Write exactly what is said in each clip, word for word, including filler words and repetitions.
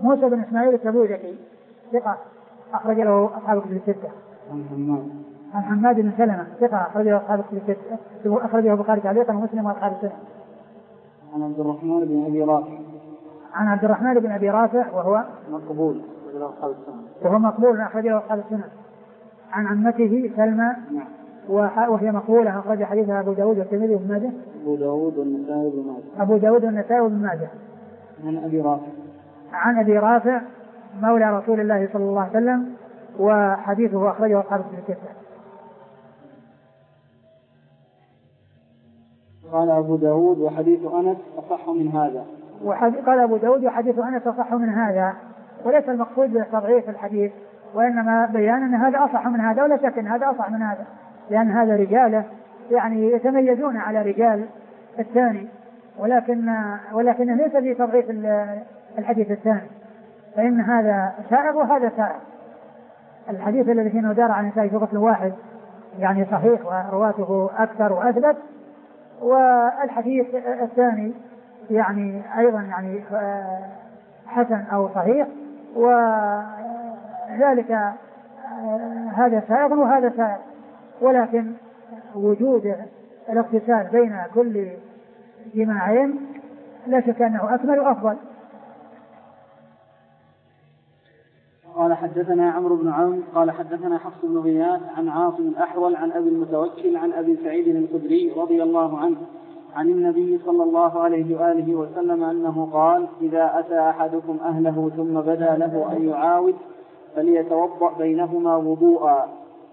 موسى بن إسماعيل التبوذكي ثقة أخرج له أصحاب الكتب الستة. عن حماد عن حماد بن سلمة ثقة أخرج له أصحاب الكتب الستة أخرجه البخاري تعليقا ومسلم وأصحاب السنة. عن عبد الرحمن بن أبي رافع عن عبد الرحمن بن أبي رافع وهو مقبول وهو مقبول أخرجه أصحاب السنة. عن عمته سلمى وهي مقبولة أخرج حديثها أبو داود والترمذي وابن ماجه. أبو داود والنسائي وابن ماجه. أبو داود والنسائي وابن ماجه. عن أبي رافع عن أبي رافع مولى رسول الله صلى الله عليه وسلم وحديثه أخرجه أصحاب الكتب. قال أبو داود وحديث أنس أصح من هذا. قال أبو داود وحديث أنس أصح من هذا، وليس المقصود بتضعيف الحديث وإنما بيان أن هذا أصح من هذا، ولا شك أن هذا أصح من هذا، لأن هذا رجاله يعني يتميزون على رجال الثاني، ولكن ولكن ليس في تضعيف الحديث الثاني، فإن هذا سائغ وهذا سائغ. الحديث الذي فيه دار عن النساء في غسل واحد يعني صحيح ورواته أكثر وأثبت، والحديث الثاني يعني أيضا يعني حسن أو صحيح، وذلك هذا سائغ وهذا سائغ، ولكن وجود الاغتسال بين كل جماعين لا شك أنه أكمل وأفضل. قال حدثنا عمرو بن عون قال حدثنا حفص بن غياث عن عاصم الأحول عن أبي المتوكل عن أبي سعيد الخدري رضي الله عنه عن النبي صلى الله عليه وآله وسلم أنه قال: إذا أتى أحدكم أهله ثم بدا له أن يعاود فليتوضأ بينهما وضوءا.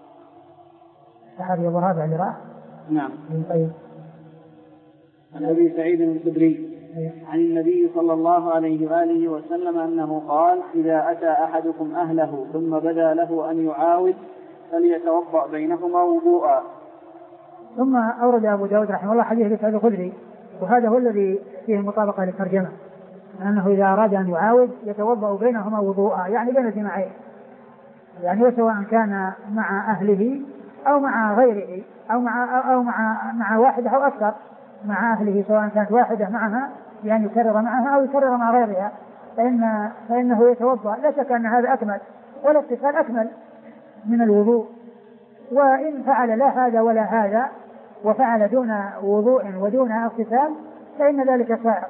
هذه الرابع اللي راح. نعم. طيب. عن أبي سعيد الخدري عن النبي صلى الله عليه وآله وسلم أنه قال: إذا أتى أحدكم أهله ثم بدا له أن يعاود فليتوضأ بينهما وضوءا. ثم أورد أبو داود رحمه الله حديث أبي سعيد الخدري، وهذا هو الذي فيه مطابقة للترجمة، أنه إذا أراد أن يعاود يتوضأ بينهما وضوءا، يعني بين الجماعين، يعني سواء كان مع أهله أو مع غيره أو مع أو مع مع واحدة أو أكثر، مع أهله سواء كانت واحدة معها يعني يكرر معها أو يكرر مع غيرها، فإن فإنه يتوضأ. لا شك أن هذا أكمل، والاغتسال أكمل من الوضوء، وإن فعل لا هذا ولا هذا وفعل دون وضوء ودون اغتسال فإن ذلك سائغ.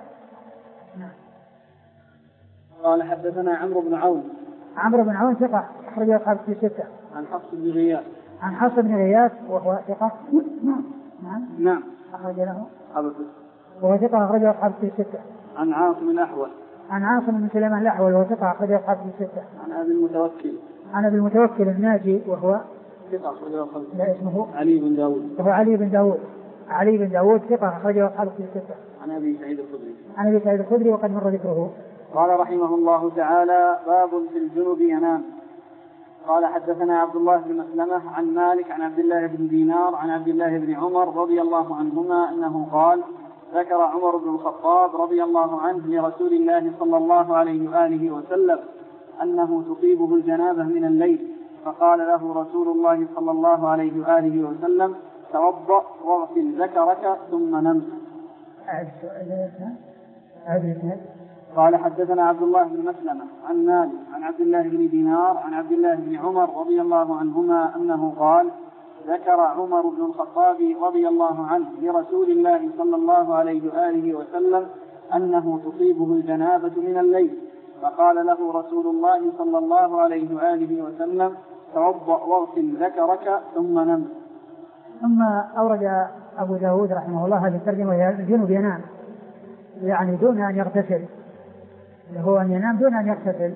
قال حدثنا عمرو بن عون. عمرو بن عون ثقة أخرجه أصحاب في ستة. عن حفص بن غياث. عن حفص بن غياث وهو ثقة. نعم. نعم. نعم. أخرج له. حفص. وهو ثقة أخرجه أصحاب في ستة. عن عاصم الأحول. عن عاصم بن سليمان الأحول وهو ثقة أخرجه أصحاب في ستة. عن أبي المتوكل. عن أبي المتوكل الناجي وهو ثقة أخرجه أصحاب. لا اسمه علي بن داود. وهو علي بن داود. علي بن داود ثقة أخرجه أصحاب في ستة. عن أبي سعيد الخدري. عن أبي سعيد الخدري وقد مر ذكره. قال رحمه الله تعالى: باب في الجنب ينام. قال حدثنا عبد الله بن مسلمة عن مالك عن عبد الله بن دينار عن عبد الله بن عمر رضي الله عنهما أنه قال: ذكر عمر بن الخطاب رضي الله عنه لرسول الله صلى الله عليه وآله وسلم أنه تصيبه الجنابة من الليل، فقال له رسول الله صلى الله عليه وآله وسلم: توضأ واغسل ذكرك ثم نم. قال حدثنا عبد الله بن مسلمة عن مالك عن عبد الله بن دينار عن عبد الله بن عمر رضي الله عنهما أنه قال: ذكر عمر بن الخطاب رضي الله عنه لرسول الله صلى الله عليه وآله وسلم أنه تصيبه الجنابة من الليل، فقال له رسول الله صلى الله عليه وآله وسلم: توضأ واغسل ذكرك ثم نم. ثم أورد أبو داود رحمه الله هذه الترجمة: الجنب ينام، يعني دون أن يغتسل، هو أن ينام دون أن يغتسل.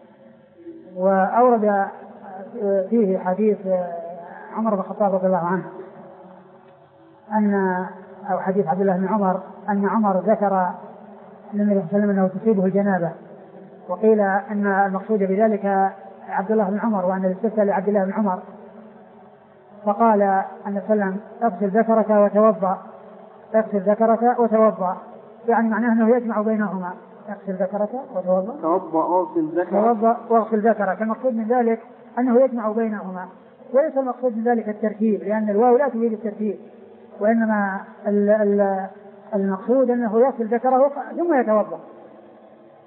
وأورد فيه حديث عمر بن الخطاب رضي الله عنه أن أو حديث عبد الله بن عمر أن عمر ذكر النبي صلى الله عليه وسلم أنه تصيبه الجنابة، وقيل أن المقصود بذلك عبد الله بن عمر وأن الاستفتاء لعبد الله بن عمر، فقال أن سلم: اغسل ذكرك وتوضأ، اغسل ذكرك وتوضأ، يعني معناه أنه يجمع بينهما، اغسل ذكرك وتوضأ، توضأ واغسل ذكرك، توضأ واغسل ذكرك. المقصود من ذلك أنه يجمع بينهما، وليس المقصود من ذلك الترتيب، لأن الواو لا تفيد الترتيب، وإنما المقصود أنه يغسل ذكره ثم يتوضأ،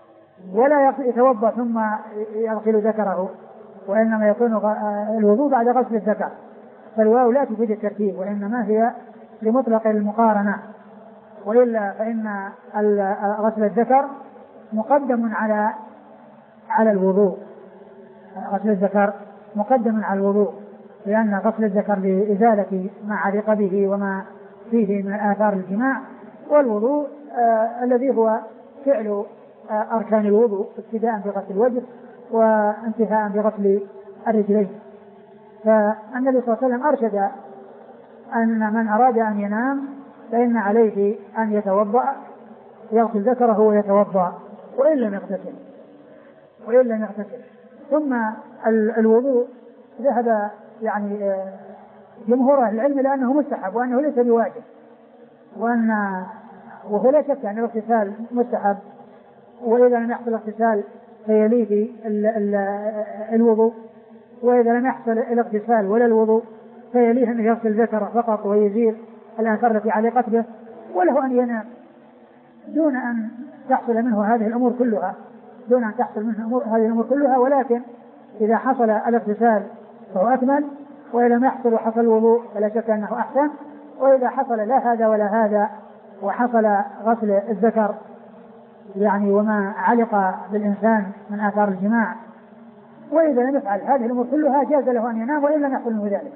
ولا يتوضأ ثم يغسل ذكره، وإنما يكون الوضوء بعد غسل الذكر، فالواو لا تفيد الترتيب وإنما هي لمطلق المقارنة، وإلا فإن غسل الذكر مقدم على على الوضوء، غسل الذكر مقدم على الوضوء، لأن غسل الذكر لإزالة ما علق به وما فيه من آثار الجماع، والوضوء آه الذي هو فعل آه أركان الوضوء ابتداء بغسل الوجه وانتهاء بغسل الرجلين. فالنبي صلى الله عليه وسلم أرشد أن من أراد أن ينام فإن عليه أن يتوضأ، يغسل ذكره ويتوضأ وإن لم يغتسل وإن لم يغتسل. ثم الوضوء ذهب يعني جمهور أهل العلم لأنه مستحب وأنه ليس بواجب، وأن وهو لا شك أن الاغتسال مستحب، وإذا لم يحصل الاغتسال فيليه الوضوء، وإذا لم يحصل الاغتسال ولا الوضوء فيليه أن يغسل ذكره فقط ويزيل الآثار التي علقت به، وله أن ينام دون أن تحصل منه هذه الأمور كلها دون أن تحصل منه هذه الأمور كلها ولكن إذا حصل الاغتسال فهو أكمل، وإذا لم يحصل وحصل الوضوء فلا شك أنه أحسن، وإذا حصل لا هذا ولا هذا وحصل غسل الذكر يعني وما علق بالإنسان من آثار الجماع، وإذا لم يفعل هذه الأمور كلها جاز له أن ينام وإن لم يحصل منه ذلك.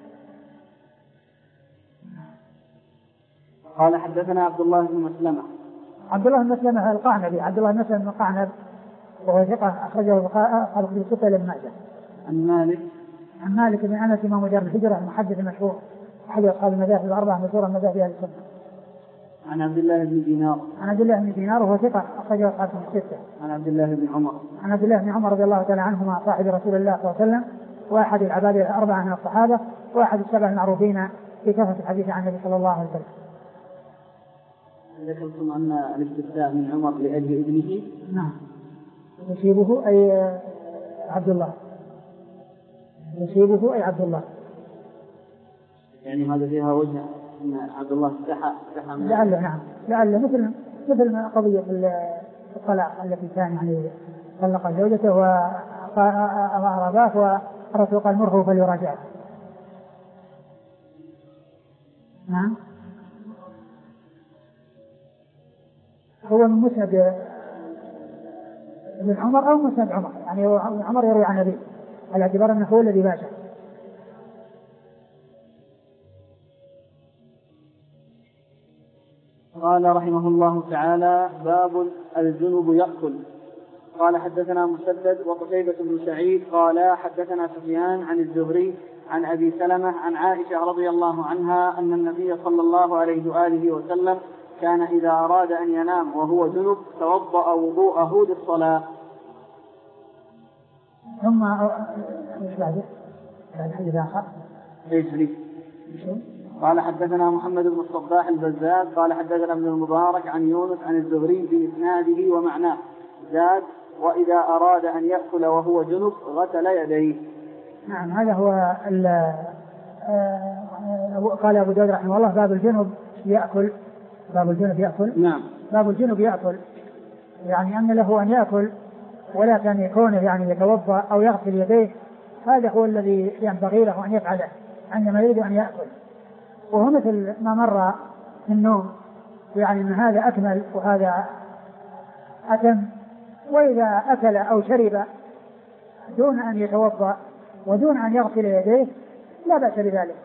قال حدثنا عبد الله بن مسلمة. عبد الله بن مسلمة القعنبي، عبد الله بن مسلمة بن القعنب وهو ثقة أخرجه أصحاب كتب الستة لابن ماجه. عن مالك عن مالك بن أنس إمام دار الهجرة المحدث المشهور أحد أصحاب المذاهب الأربعة مشهورا مذاهب أهل السنة. عن عبد الله بن دينار. عن عبد الله بن دينار وهو ثقة أخرجه أصحاب كتب الستة. عن عبد الله بن عمر. عن عبد الله بن عمر رضي الله تعالى عنهما صاحب رسول الله صلى الله عليه وسلم وأحد العباد الأربعة من الصحابة وأحد السبع المعروفين في كثرة الحديث عن النبي صلى الله عليه وسلم. ذكرتم أن الاستفتاء من عمر لأجل ابنه. نعم. يصيبه أي عبد الله يصيبه أي عبد الله، يعني هذا فيها وجه أن عبد الله استحى استحى لعله. نعم لعله مثل مثل ما قضية الطلاق التي كان يعني طلق زوجته وأراباه والرسول قال مره فليراجعه. نعم. هو من مسند ابن عمر أو مسند عمر، يعني عمر يروي عن أبيه على اعتبار أنه هو الذي باشر. قال رحمه الله تعالى باب الجنب يأكل. قال حدثنا مسدد وقتيبة بن سعيد قال حدثنا سفيان عن الزهري عن أبي سلمة عن عائشة رضي الله عنها أن النبي صلى الله عليه وآله وسلم كان إذا أراد أن ينام وهو جنب توضأ وضوءه للصلاة. ثم ايش بعده؟ بعد حديث آخر. ايش لي؟ قال حدثنا محمد بن الصباح البزاز قال حدثنا ابن المبارك عن يونس عن الزهري بإسناده ومعناه زاد وإذا أراد أن يأكل وهو جنب غسل يديه. نعم هذا هو قال أبو داود رحمه الله باب الجنب يأكل. باب الجنب يأكل. نعم. باب الجنب يأكل يعني أن له أن يأكل ولا كان يكونه يعني يتوضأ أو يغسل يديه، هذا هو الذي ينبغي له أن يفعله عندما يريد أن يأكل، وهو مثل ما مر في النوم، يعني أن هذا أكمل وهذا أتم. وإذا أكل أو شرب دون أن يتوضأ ودون أن يغسل يديه لا بأس بذلك.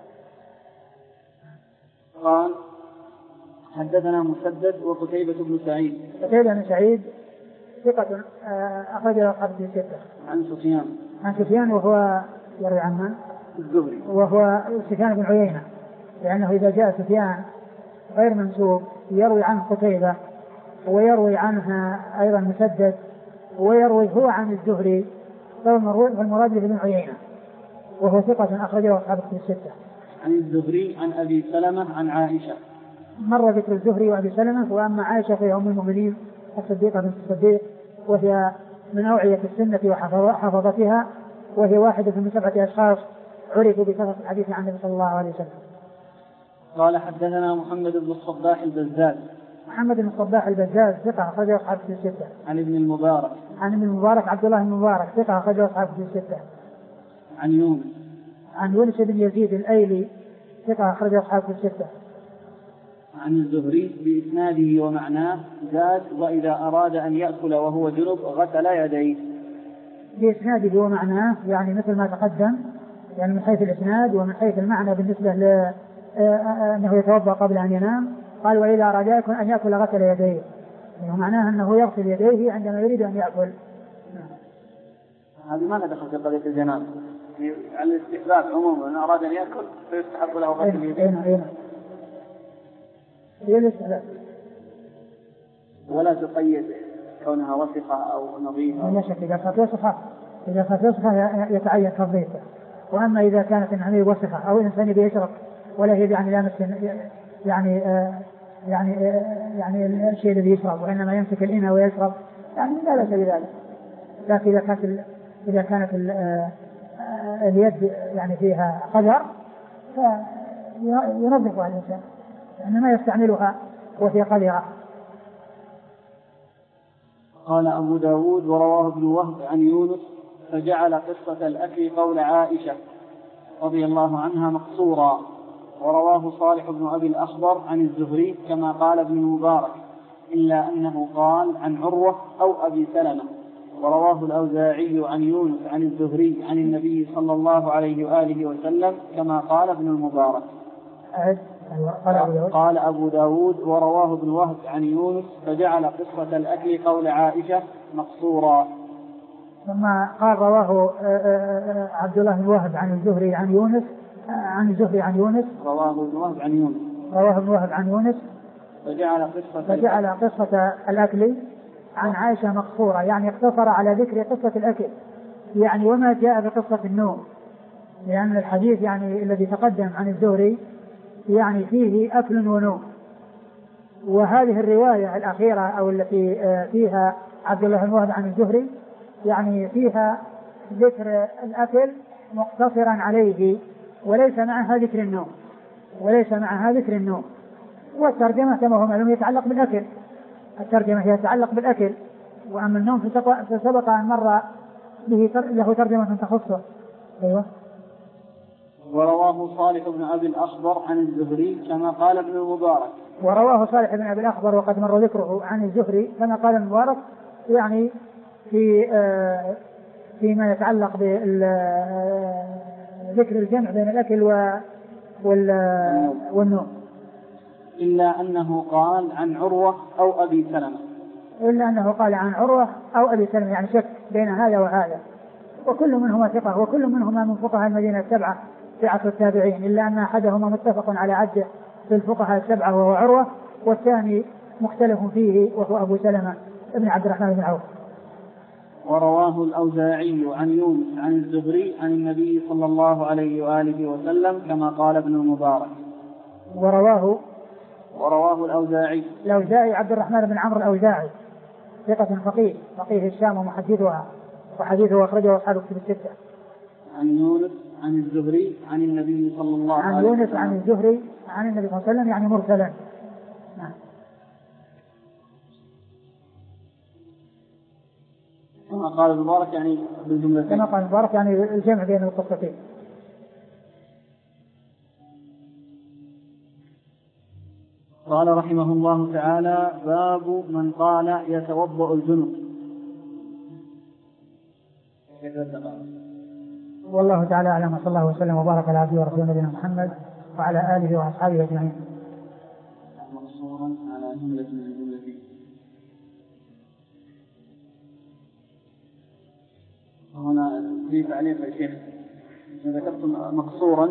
قال حدثنا مسدد وقتيبة بن سعيد. قتيبة بن سعيد ثقة أخرجه أصحاب الستة. عن سفيان. عن سفيان وهو يروي عن من؟ الزهري. وهو سفيان بن عيينة، لأنه إذا جاء سفيان غير منسوب يروي عنه قتيبة ويروي عنها أيضا مسدد ويروي هو عن الزهري فالمراد به بن عيينة وهو ثقة أخرجه أصحاب الستة. عن الزهري عن أبي سلمة عن عائشة. مر ذكر الزهري وأبي سلمة، وأما عائشة فهي أم المؤمنين الصديقة بنت الصديق وهي من أوعية السنة وحفظتها، وهي واحدة من سبعة أشخاص عرفوا بكثرة الحديث عن النبي صلى الله عليه وسلم. قال حدثنا محمد بن الصباح البزاز محمد بن الصباح البزاز ثقة أخرجه أصحاب كتب الستة. عن ابن المبارك عن ابن المبارك عبد الله بن المبارك ثقة أخرجه أصحاب كتب الستة. عن يونس عن يونس بن يزيد الأيلي ثقة أخرجه أصحاب كتب الستة. عن الزهري بإسناده ومعناه زاد وإذا أراد أن يأكل وهو جنب غسل يديه. بإسناده ومعناه يعني مثل ما تقدم، يعني من حيث الإسناد ومن حيث المعنى بالنسبة ل أنه يتوضأ قبل أن ينام. قال وإذا أراد أن يأكل غسل يديه، يعني معناه أنه يغسل يديه عندما يريد أن يأكل. هذه ما دخل في قضية الجنابة، يعني الاستحباب عموما أن أراد أن يأكل فيستحب له غسل يديه. أين أين ولا تقيد كونها وسخة أو نظيفة. لا شك إذا كانت وسخة إذا كانت وسخة يتعين تنظيفها. وأما إذا كانت الحمية وسخة أو الإنسان يشرب ولا هي يعني لامس يعني آه يعني آه يعني الشيء الذي يشرب وإنما يمسك الإناء ويشرب يعني لا بأس بذلك. لكن إذا كانت إذا كانت آه اليد يعني فيها قذر فينظفها الإنسان، إنما يستعملها وهي قذرة. قال أبو داود ورواه ابن وهب عن يونس فجعل قصة الأكل قول عائشة رضي الله عنها مقصورا، ورواه صالح بن أبي الأخضر عن الزهري كما قال ابن المبارك إلا أنه قال عن عروة أو أبي سلمة، ورواه الأوزاعي عن يونس عن الزهري عن النبي صلى الله عليه وآله وسلم كما قال ابن المبارك. قال أبو داود ورواه ابن وهب عن يونس فجعل قصة الأكل قول عائشة مقصورا. ثم قال رواه عبد الله بن وهب عن الزهري عن يونس عن الزهري عن يونس رواه ابن وهب عن يونس رواه ابن وهب عن يونس فجعل قصة فجعل قصة الأكل عن عائشة مقصورة، يعني اقتصر على ذكر قصة الأكل يعني وما جاء بقصة النوم، لأن الحديث يعني الذي تقدم عن الزهري يعني فيه أكل ونوم، وهذه الرواية الأخيرة أو التي فيها عبد الله بن وهب عن الزهري يعني فيها ذكر الأكل مقتصرا عليه وليس معها ذكر النوم وليس معها ذكر النوم والترجمة كما هو معلوم يتعلق بالأكل، الترجمة هي تتعلق بالأكل، وأما النوم فسبق أن مر به له ترجمة تخصه. أيوة. ورواه صالح بن أبي الأخضر عن الزهري كما قال ابن المبارك ورواه صالح بن أبي الأخضر وقد مر ذكره عن الزهري كما قال ابن المبارك يعني في آه فيما يتعلق بذكر الجمع بين الأكل والنوم. إلا أنه قال عن عروة أو أبي سلمة إلا أنه قال عن عروة أو أبي سلمة، يعني شك بين هذا وهذا، وكل منهما ثقة وكل منهما من فقهاء المدينة السبعة في عصر التابعين، إلا أن أحدهما متفق على عده في الفقهاء السبعة وهو عروة، والثاني مختلف فيه وهو أبو سلمة ابن عبد الرحمن بن عوف. ورواه الأوزاعي عن يونس عن الزهري عن النبي صلى الله عليه وآله وسلم كما قال ابن المبارك. ورواه ورواه الأوزاعي الأوزاعي عبد الرحمن بن عمرو الأوزاعي ثقة فقيه فقيه الشام ومحدثها، وحديثه أخرجه أصحاب كتب الستة. عن يونس عن الزهري عن النبي صلى الله عليه وسلم. عن يونس عن الزهري عن النبي صلى الله عليه وسلم يعني مرسلا. نعم. كما قال المبارك يعني بالجملتين. كما قال المبارك يعني الجمع بين القصتين. قال رحمه الله تعالى باب من قال يتوضأ الجنب. والله تعالى أعلم، وصلى الله وسلم وبارك على عبده ورسوله نبينا محمد وعلى آله وأصحابه أجمعين. مقصورا على جملة من الجملتين. هنا في تعليق يا شيخ ذكرت مقصورا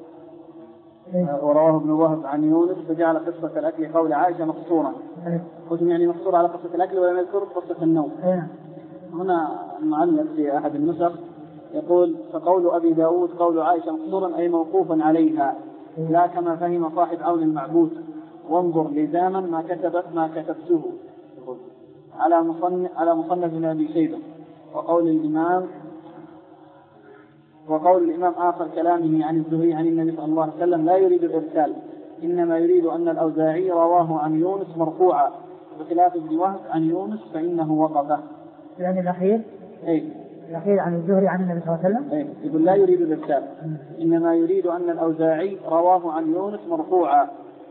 ورواه ابن وهب عن يونس فجعل قصة الأكل قول عائشة مقصورا. قلت يعني مقصور على قصة الأكل ولم يذكر قصة النوم. هنا المعلق في أحد النسخ يقول فقول أبي داود قول عائشة مقصورا أي موقوفا عليها لا كما فهم صاحب عون المعبود، وانظر لزاما ما كتبت ما كتبته على مصنف على مصنف ابن أبي شيبة. وقول الإمام وقول الإمام آخر كلامه عن الزهري عن النبي صلى الله عليه وسلم لا يريد الإرسال إنما يريد أن الأوزاعي رواه عن يونس مرفوعا بخلاف ابن وهب عن يونس فإنه وقفه. يعني الأخير أي الأخير عن الزهري عن النبي صلى الله عليه وسلم. أي يقول لا يريد الإرسال، إنما يريد أن الأوزاعي رواه عن يونس مرفوعا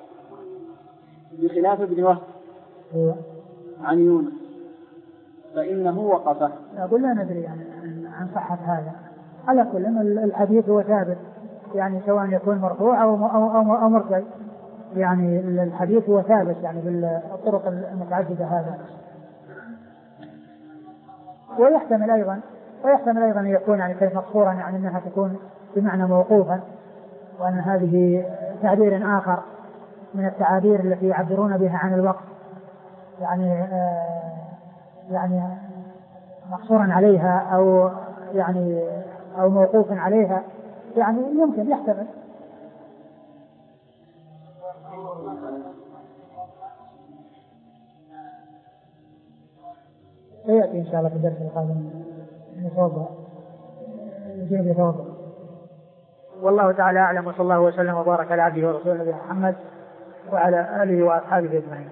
بخلاف ابن وهب عن يونس فإنه وقفه. أقول لا ندري يعني عن صحة هذا. على كل الحديث هو ثابت، يعني سواء يكون مرفوع أو أو أو مرسل، يعني الحديث هو ثابت يعني بالطرق المتعددة هذا. ويحتمل أيضا ويحتمل أيضا أن يكون يعني كيف مقصورا، يعني أنها تكون بمعنى موقوفا، وأن هذه تعبير آخر من التعابير التي يعبرون بها عن الوقت، يعني آه يعني مقصورا عليها أو يعني أو موقوفا عليها، يعني يمكن يحتمل. سيأتي إن شاء الله في الدرس القادم نتوضأ نجيب يتوضأ. والله تعالى أعلم، وصلى الله وسلم وبارك على عبده ورسوله نبينا محمد وعلى آله وأصحابه أجمعين.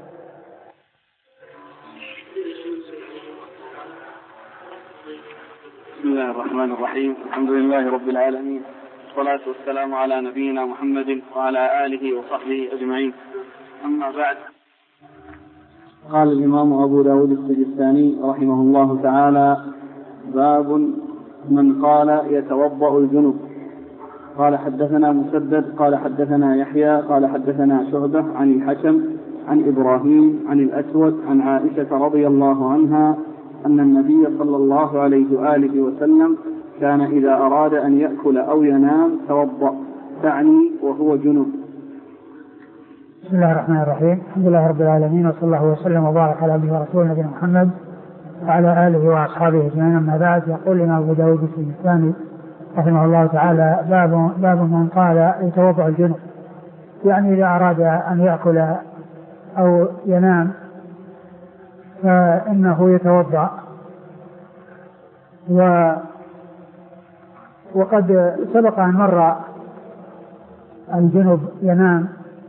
بسم الله الرحمن الرحيم. الحمد لله رب العالمين، والصلاة والسلام على نبينا محمد وعلى آله وصحبه أجمعين. أما بعد، قال الإمام أبو داود السجستاني رحمه الله تعالى: باب من قال يتوضأ الجنب. قال حدثنا مسدد قال حدثنا يحيى قال حدثنا شعبة عن الحكم عن إبراهيم عن الأسود عن عائشة رضي الله عنها أن النبي صلى الله عليه وآله وسلم كان إذا أراد أن يأكل أو ينام توضأ، تعني وهو جنب. بسم الله الرحمن الرحيم. الحمد لله رب العالمين، وصلى الله وسلم وبارك على عبده ورسوله نبينا محمد وعلى آله وأصحابه أجمعين. أما بعد، يقول لنا أبو داود السجستاني رحمه الله تعالى: باب باب من قال يتوضأ الجنب، يعني إذا أراد أن يأكل أو ينام فإنه يتوضأ. و وقد سبق أن مر الجنب ينام،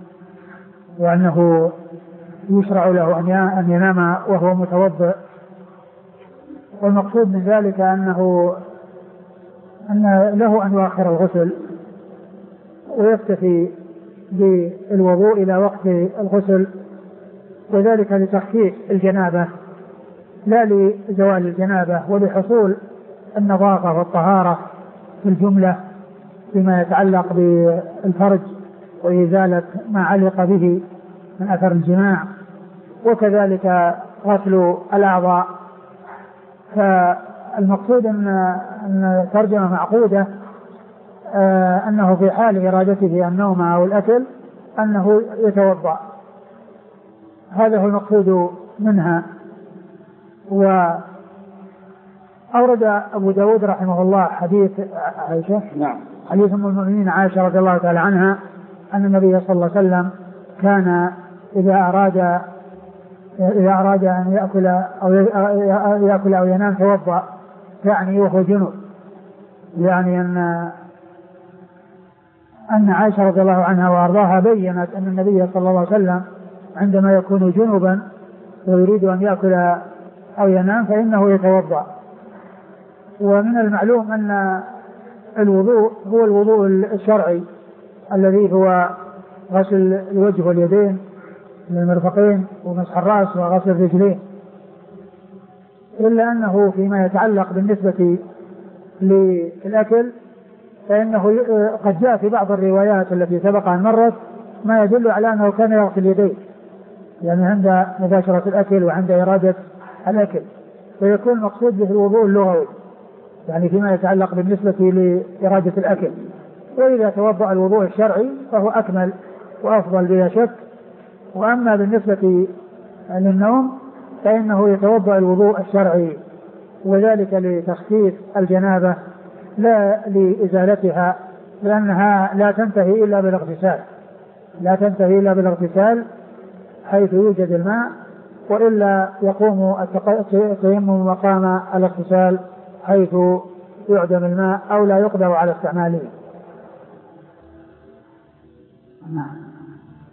وأنه يشرع له أن ينام وهو متوضئ، والمقصود من ذلك أنه أن له أن يؤخر الغسل ويكتفي بالوضوء إلى وقت الغسل، وذلك لتخفيف الجنابة لا لزوال الجنابة، ولحصول النظافة والطهارة في الجملة فيما يتعلق بالفرج وإزالة ما علق به من أثر الجماع، وكذلك غسل الأعضاء. فالمقصود أن الترجمة معقودة آه أنه في حال إرادته النوم أو الأكل أنه يتوضأ، هذا هو المقصود منها. وأورد أبو داود رحمه الله حديث عائشة، نعم، حديث أم المؤمنين عائشة رضي الله تعالى عنها أن النبي صلى الله عليه وسلم كان إذا أراد إذا أراد أن يأكل أو يأكل أو ينام توضأ، يعني وهو جنب، يعني أن أن عائشة رضي الله عنها وأرضاها بيّنت أن النبي صلى الله عليه وسلم عندما يكون جنبا ويريد أن يأكل أو ينام فإنه يتوضأ. ومن المعلوم أن الوضوء هو الوضوء الشرعي الذي هو غسل الوجه واليدين من المرفقين ومسح الرأس وغسل الرجلين، إلا أنه فيما يتعلق بالنسبة للأكل فإنه قد جاء في بعض الروايات التي سبق أن مرت ما يدل على أنه كان يغسل يديه، يعني عند مباشرة الأكل وعند إرادة الأكل، فيكون المقصود به الوضوء اللغوي يعني فيما يتعلق بالنسبة لإرادة الأكل. وإذا توضأ الوضوء الشرعي فهو أكمل وأفضل بلا شك. وأما بالنسبة للنوم فإنه يتوضأ الوضوء الشرعي، وذلك لتخفيف الجنابة لا لإزالتها، لأنها لا تنتهي إلا بالاغتسال لا تنتهي إلا بالاغتسال حيث يوجد الماء، وإلا يقوم التيمم مقام الاغتسال حيث يعدم الماء أو لا يقدر على استعماله.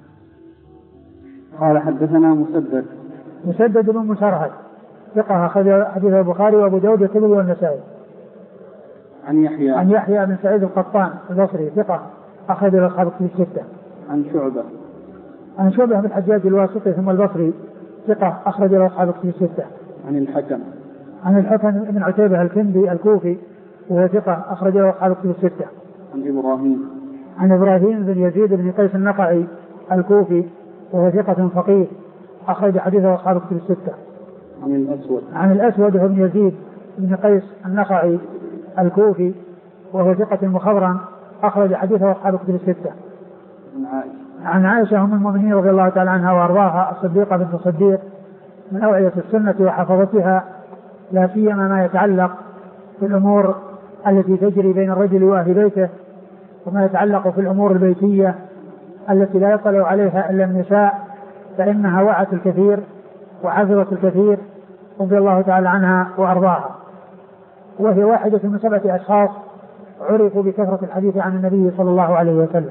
قال حدثنا مسدد مسدد بن مسرهد ثقة أخرج حديث البخاري وأبو داود والترمذي والنسائي. عن يحيى عن يحيى بن سعيد القطان البصري ثقة أخرج له أصحاب الكتب الستة. عن شعبة عن شعبة بن الحجاج الواسطي ثم البصري ثقة أخرج له أصحاب الكتب الستة. عن الحكم عن الحكم بن عتيبة الكندي الكوفي وهو ثقة أخرج له أصحاب الكتب الستة. عن إبراهيم عن إبراهيم بن يزيد بن قيس النقعي الكوفي وهو ثقة فقيه أخرج حديثه أصحاب الكتب الستة. عن الأسود عن الأسود بن يزيد بن قيس النقعي الكوفي وهو ثقة مخضرم أخرج حديثه أصحاب الكتب الستة. عن عائشة عن عائشة أم المؤمنين رضي الله تعالى عنها وأرضاها الصديقة بنت الصديق من أوعية السنة وحفظتها لا سيما ما يتعلق بالأمور التي تجري بين الرجل وأهل بيته وما يتعلق في الأمور البيتية التي لا يطلع عليها إلا النساء فإنها وعت الكثير وحفظت الكثير رضي الله تعالى عنها وأرضاها. وهي واحدة من سبعة أشخاص عرفوا بكثرة الحديث عن النبي صلى الله عليه وسلم.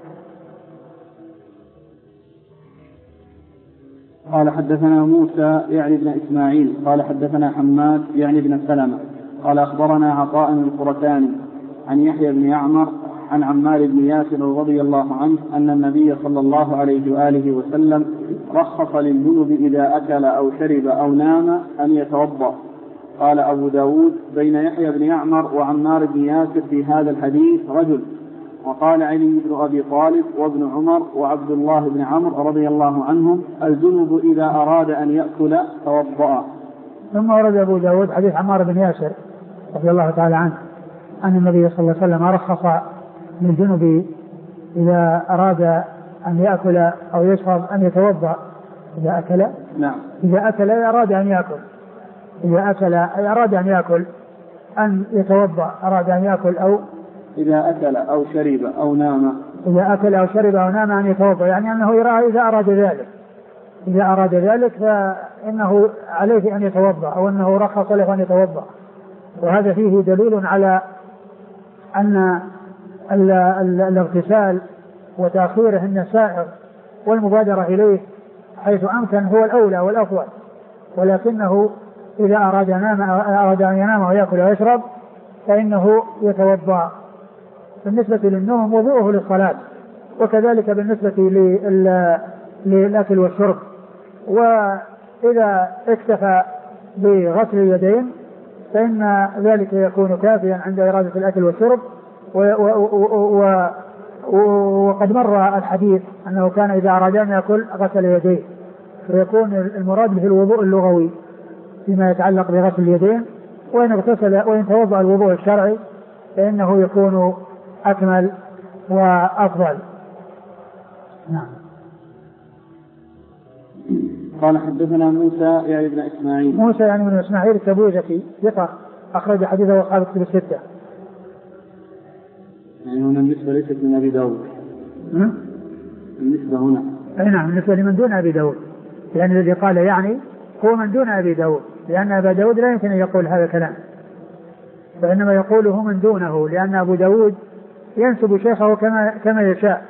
قال حدثنا موسى يعني بن إسماعيل قال حدثنا حماد يعني بن سلمة قال أخبرنا عطاء القرتاني عن يحيى بن يعمر عن عمار بن ياسر رضي الله عنه أن النبي صلى الله عليه وآله وسلم رخص للجنب إذا أكل أو شرب أو نام أن يتوضأ. قال أبو داود بين يحيى بن يعمر وعمار بن ياسر في هذا الحديث رجل. وقال علي بن أبي طالب وابن عمر وعبد الله بن عمرو رضي الله عنهم الجنب إذا أراد أن يأكل توضأ. ثم ورد أبو داود حديث عمار بن ياسر رضي الله تعالى عنه أن النبي صلى الله عليه وسلم رخص للجنب إذا أراد أن يأكل أو يشرب أن يتوضأ. إذا أكل نعم إذا أكل أراد أن يأكل إذا أكل أي أراد أن يأكل أن يتوضأ أراد أن يأكل أو إذا أكل أو شرب أو نام إذا أكل أو شرب أو نام أن يتوضأ يعني أنه يرى إذا أراد ذلك إذا أراد ذلك فإنه عليه أن يتوضأ أو أنه رخص له أن يتوضأ. وهذا فيه دليل على أن الاغتسال وتأخيره النسائر والمبادرة إليه حيث أمكن هو الأولى والأفضل ولكنه إذا أراد, نام أراد أن ينام ويأكل ويشرب فإنه يتوضأ. بالنسبة للنوم وضوءه للصلاة وكذلك بالنسبة للأكل والشرب. وإذا اكتفى بغسل اليدين فإن ذلك يكون كافيا عند إرادة الأكل والشرب. وقد مر الحديث أنه كان إذا أراد أن يأكل غسل يديه فيكون المراد به الوضوء اللغوي فيما يتعلق بغسل اليدين. وإن اغتسل وإن توضأ الوضوء الشرعي فإنه يكون أكمل وأفضل. نعم. قال حدثنا موسى يعني بن إسماعيل موسى يعني بن إسماعيل التبوذكي ثقة أخرج حديثه أصحاب الكتب الستة. يعني هنا النسبة ليست من أبي داود. النسبة هنا أي نعم النسبة لمن دون أبي داود لأن الذي قال يعني هو من دون أبي داود لأن أبا داود لا يمكن أن يقول هذا الكلام فإنما يقوله من دونه لأن أبو داود ينسب شيخه كما, كما يشاء.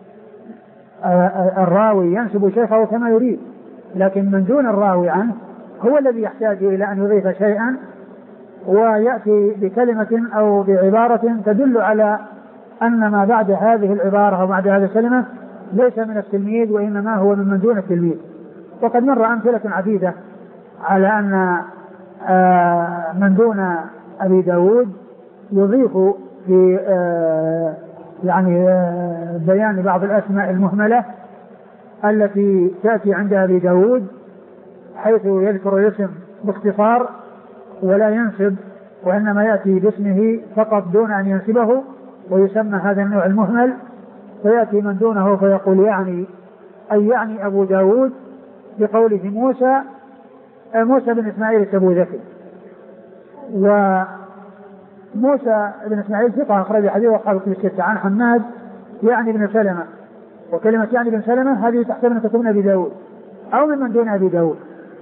الراوي ينسب شيخه كما يريد لكن من دون الراوي عنه هو الذي يحتاج إلى أن يضيف شيئا ويأتي بكلمة أو بعبارة تدل على أن ما بعد هذه العبارة أو بعد هذه الكلمة ليس من التلميذ وإنما هو من دون التلميذ. وقد مر أمثلة عديدة على أن من دون أبي داود يضيف في يعني بيان بعض الأسماء المهملة التي تأتي عند أبي داود حيث يذكر الاسم باختصار ولا ينسب وإنما يأتي باسمه فقط دون أن ينسبه ويسمى هذا النوع المهمل. فيأتي من دونه فيقول يعني أي يعني أبو داود بقوله موسى موسى بن إسماعيل التبوذكي. وموسى بن إسماعيل ثقة أخرج حديث أصحاب الكتب الستة عن حماد يعني بن سلمة. وكلمة يعني بن سلمة هذه تحتمل أن تكون أبي داود أو من دون أبي داود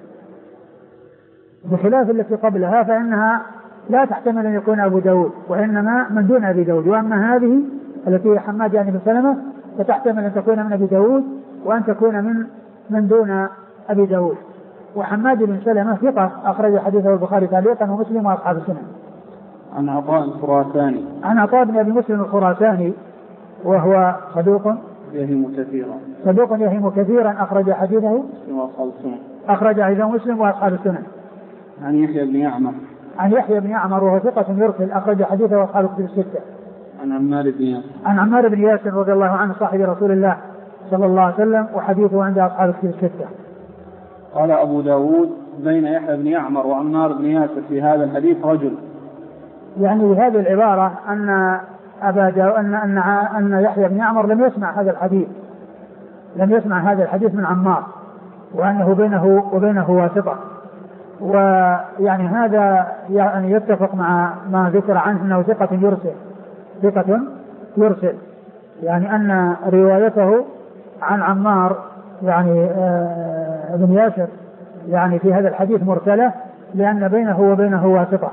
بخلاف التي قبلها فإنها لا تحتمل أن يكون أبو داود وإنما من دون أبي داود. وأما هذه التي هي حماد يعني بن سلمة فتحتمل أن تكون من أبي داود وأن تكون من من دون أبي داود. وحماد بن سلمة ثقة أخرج حديثه البخاري تعليقا ومسلم وأصحاب السنن. عن عطاء الخراساني عن عطاء بن أبي مسلم الخراساني وهو صدوق يهم كثيرا صدوق يهم كثيرا أخرج حديثه أخرج حديثه مسلم وأصحاب السنن. عن يحيى بن يعمر عن يحيى بن يعمر وهو ثقة يرسل أخرج حديثه وأصحاب الكتب الستة. عن عمار بن ياسر عن عمار بن ياسر رضي الله عنه صاحب رسول الله صلى الله عليه وسلم وحديثه عند أصحاب الكتب الستة. قال أبو داود بين يحيى بن يعمر وعمار بن ياسر في هذا الحديث رجل. يعني هذه العبارة أن أبا داود أن أن أن يحيى بن يعمر لم يسمع هذا الحديث لم يسمع هذا الحديث من عمار وأنه بينه وبينه واسطة. ويعني هذا يعني يتفق مع ما ذكر عنه أنه ثقة يرسل ثقة يرسل يعني أن روايته عن عمار يعني ابن ياسر يعني في هذا الحديث مرسلة لأن بينه وبينه واسطة.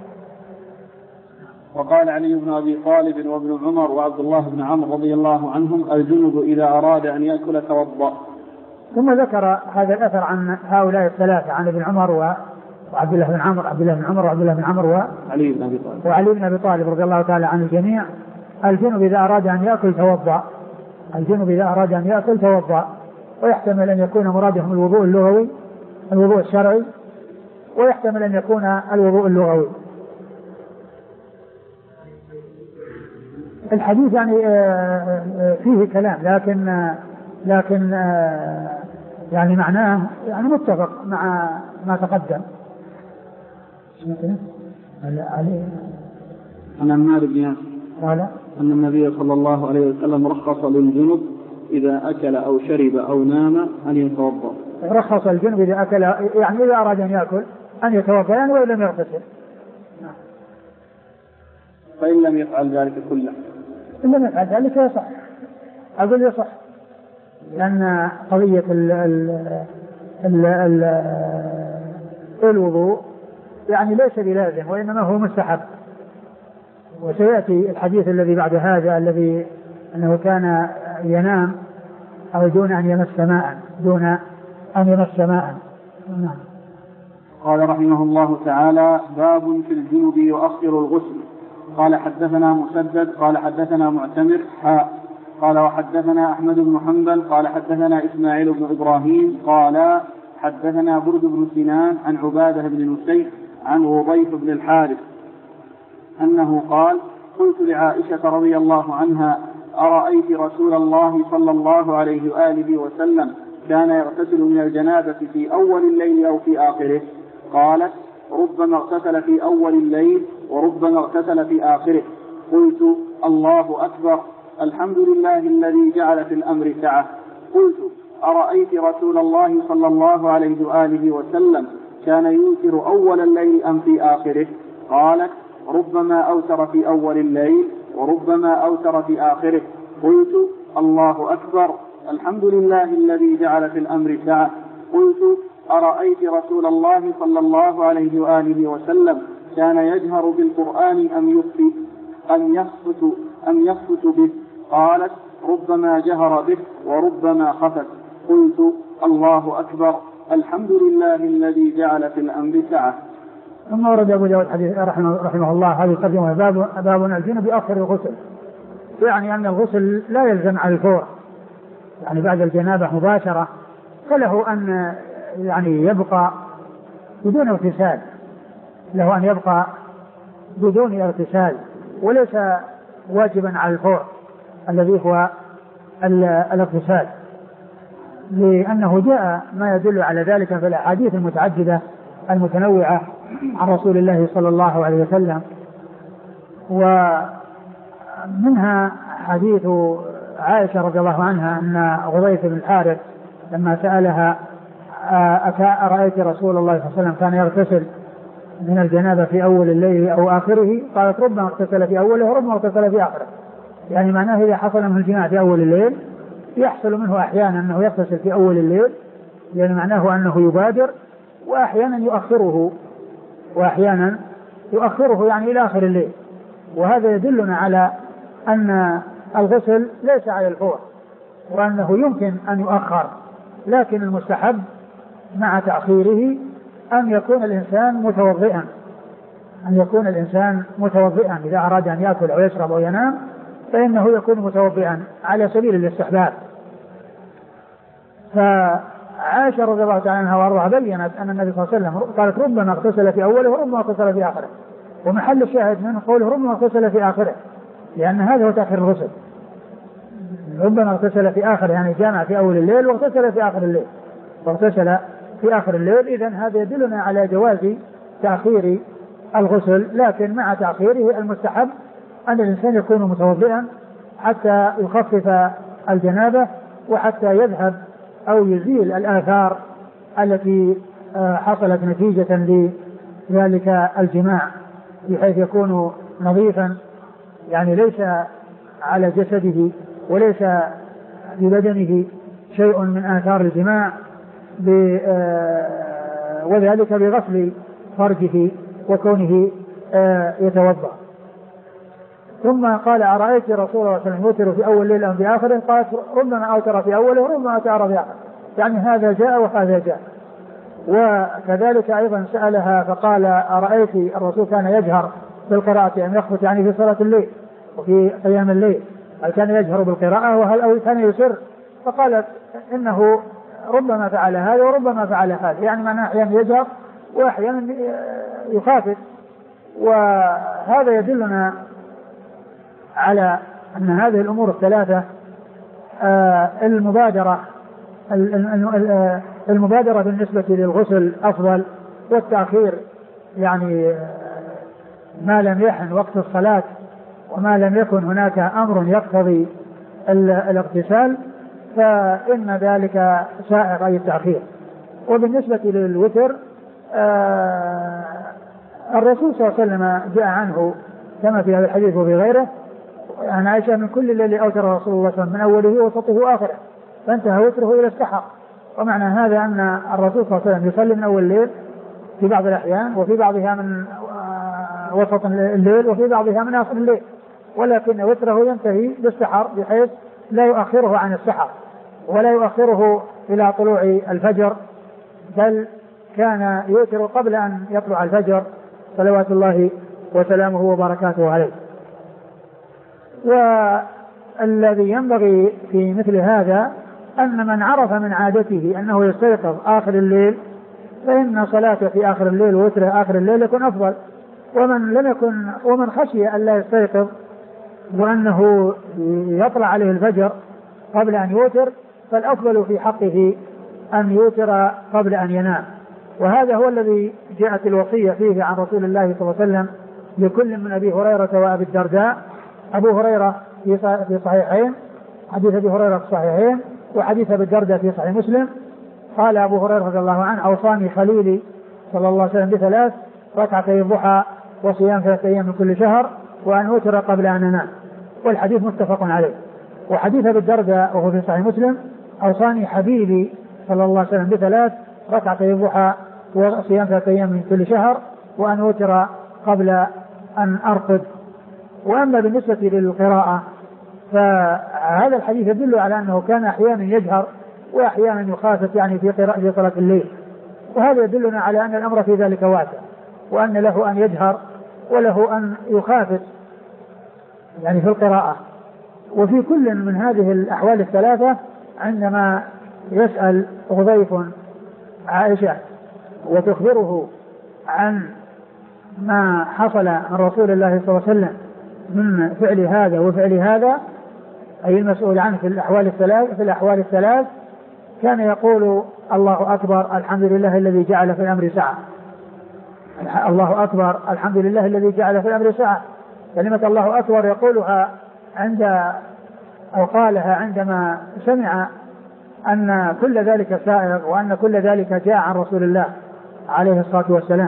وقال علي بن أبي طالب وابن عمر وعبد الله بن عمرو رضي الله عنهم الجنب إذا أراد أن يأكل توضأ. ثم ذكر هذا الأثر عن هؤلاء الثلاثة عن ابن عمر وعبد الله بن عمرو عبد الله بن عمر وعبد الله بن عمرو وعلي بن أبي طالب وعلي بن أبي طالب رضي الله تعالى عن الجميع. الجنب إذا أراد أن يأكل توضأ الجنب إذا أراد أن يأكل توضأ. ويحتمل أن يكون مرادهم الوضوء اللغوي الوضوء الشرعي ويحتمل أن يكون الوضوء اللغوي. الحديث يعني فيه كلام لكن لكن يعني معناه يعني متفق مع ما تقدم. عن عمار بن ياسر قال أن النبي صلى الله عليه وسلم رخص للجنب إذا أكل أو شرب أو نام أن يتوضأ. رخص الجنب إذا أكل يعني إذا أراد أن يأكل أن يتوضأ يعني وإن لم يغتسل. فإن لم يفعل ذلك كله إن لم يفعل ذلك يصح. أقول يصح لأن قضية ال ال ال ال الوضوء يعني ليس بلازم وإنما هو مستحب. وسيأتي الحديث الذي بعد هذا الذي أنه كان ينام أو دون أن يمس ماء دون أن يمس ماء. قال رحمه الله تعالى باب في الجنب يؤخر الغسل. قال حدثنا مسدد قال حدثنا معتمر حاء قال وحدثنا أحمد بن حنبل قال حدثنا إسماعيل بن إبراهيم قال حدثنا برد بن سنان عن عبادة بن نسيح عن وضيف بن الحارث أنه قال قلت لعائشة رضي الله عنها أرأيت رسول الله صلى الله عليه وآله وسلم كان يغتسل من الجنابة في أول الليل أو في آخره؟ قالت ربما اغتسل في أول الليل وربما اغتسل في آخره. قلت الله أكبر الحمد لله الذي جعل في الأمر سعة. قلت أرأيت رسول الله صلى الله عليه وآله وسلم كان يوتر أول الليل أم في آخره؟ قالت ربما أوتر في أول الليل وربما أوتر في آخره. قلت الله أكبر الحمد لله الذي جعل في الأمر سعة. قلت أرأيت رسول الله صلى الله عليه وآله وسلم كان يجهر بالقرآن أم يخفي أم يخفت أم يخفت به؟ قالت ربما جهر به وربما خفت. قلت الله أكبر الحمد لله الذي جعل في الأمر سعة. ثم ورد أبو داود حديث رحمه, رحمه الله هذه الترجمة باب باب الجنب يؤخر الغسل. يعني أن الغسل لا يلزم على الفور يعني بعد الجنابة مباشرة فله أن يعني يبقى بدون اغتسال له أن يبقى بدون اغتسال وليس واجبا على الفور الذي هو الاغتسال لأنه جاء ما يدل على ذلك في الأحاديث المتعددة المتنوعة عن رسول الله صلى الله عليه وسلم. ومنها حديث عائشة رضي الله عنها أن غضيف بن الحارث لما سألها أرأيت رسول الله صلى الله عليه وسلم كان يغتسل من الجنابة في أول الليل أو آخره؟ قالت ربما اغتسل في أوله وربما اغتسل في آخره. يعني معناه إذا حصل منه الجماع في أول الليل يحصل منه أحيانا أنه يغتسل في أول الليل يعني معناه أنه يبادر وأحيانا يؤخره وأحيانا يؤخره يعني إلى آخر الليل. وهذا يدلنا على أن الغسل ليس على الفور وأنه يمكن أن يؤخر لكن المستحب مع تأخيره أن يكون الإنسان متوضئا أن يكون الإنسان متوضئا إذا أراد أن يأكل أو يشرب أو ينام فإنه يكون متوضئا على سبيل الاستحباب. فعائشة رضي الله تعالى عنها وارضاها بينت أن النبي صلى الله عليه وسلم قالت ربما اغتسل في أوله وربما اغتسل في آخره، ومحل الشاهد منه قوله ربما اغتسل في آخره، لأن هذا هو تأخير الغسل. ربما اغتسل في آخره يعني جامع في أول الليل واغتسل في آخر الليل واغتسل في آخر الليل. إذن هذا يدلنا على جواز تأخير الغسل، لكن مع تأخيره المستحب أن الإنسان يكون متوضئا حتى يخفف الجنابة وحتى يذهب أو يزيل الآثار التي حصلت نتيجة لذلك الجماع، بحيث يكون نظيفا يعني ليس على جسده وليس ببدنه شيء من آثار الجماع، وذلك بغسل فرجه وكونه يتوضأ. ثم قال أرأيت رسول الله صلى الله عليه وسلم يوتر في أول الليل أم في آخره؟ قالت ربما أوتر في أوله وربما أوتر في آخره، يعني هذا جاء وهذا جاء. وكذلك أيضا سألها فقال أرأيت الرسول كان يجهر بالقراءة أم يخفت يعني في صلاة الليل وفي قيام الليل، هل كان يجهر بالقراءة وهل أو كان يسر؟ فقالت إنه ربما فعل هذا وربما فعل هذا، يعني معناه أحيانا يجهر وأحيانا يخافت. وهذا يدلنا على أن هذه الأمور الثلاثة المبادرة المبادرة بالنسبة للغسل أفضل، والتأخير يعني ما لم يحن وقت الصلاة وما لم يكن هناك أمر يقتضي الاغتسال فإن ذلك سائغ أي التأخير. وبالنسبة للوتر آه الرسول صلى الله عليه وسلم جاء عنه كما في هذا الحديث وفي غيره عن عائشة من كل الليل أوتر رسول الله صلى الله عليه وسلم من أوله ووسطه وآخره فانتهى وتره إلى السحر. ومعنى هذا أن الرسول صلى الله عليه وسلم يصلي من أول الليل في بعض الأحيان وفي بعضها من آه وسط الليل وفي بعضها من آخر الليل، ولكن وتره ينتهي بالسحر بحيث لا يؤخره عن السحر ولا يؤخره إلى طلوع الفجر، بل كان يؤثر قبل أن يطلع الفجر صلوات الله وسلامه وبركاته عليه. والذي ينبغي في مثل هذا أن من عرف من عادته أنه يستيقظ آخر الليل فإن صلاته في آخر الليل ووتره آخر الليل يكون أفضل، ومن لم يكن ومن خشي أن لا يستيقظ وأنه يطلع عليه الفجر قبل أن يوتر فالأفضل في حقه أن يوتر قبل أن ينام. وهذا هو الذي جاءت الوصية فيه عن رسول الله صلى الله عليه وسلم لكل من أبي هريرة وأبي الدرداء. أبو هريرة في صحيحين حديث أبي هريرة في صحيحين وحديث أبي الدرداء في صحيح مسلم. قال أبو هريرة رضي الله عنه أوصاني خليلي صلى الله عليه وسلم بثلاث ركعتي الضحى وصيام ثلاثة أيام من كل شهر وأن أوتر قبل أن أنام، والحديث متفق عليه. وحديث أبي الدرداء وهو في صحيح مسلم أوصاني حبيبي صلى الله عليه وسلم بثلاث ركعتي الضحى وصيام ثلاثة أيام من كل شهر وأن أوتر قبل أن أرقد. وأما بالنسبة للقراءة فهذا الحديث يدل على أنه كان أحيانا يجهر وأحيانا يخافت يعني في قراءة في صلاة الليل، وهذا يدلنا على أن الأمر في ذلك واسع وأن له أن يجهر وله أن يخافت يعني في القراءة. وفي كل من هذه الأحوال الثلاثة عندما يسأل غضيف عائشة وتخبره عن ما حصل عن رسول الله صلى الله عليه وسلم من فعل هذا وفعل هذا أي المسؤول عنه في الأحوال الثلاث في الأحوال الثلاث كان يقول الله أكبر الحمد لله الذي جعل في الأمر سعة. الله أكبر الحمد لله الذي جعل في الأمر سعة. كلمة الله أكبر يقولها عند أو قالها عندما سمع أن كل ذلك سائغ وأن كل ذلك جاء عن رسول الله عليه الصلاة والسلام.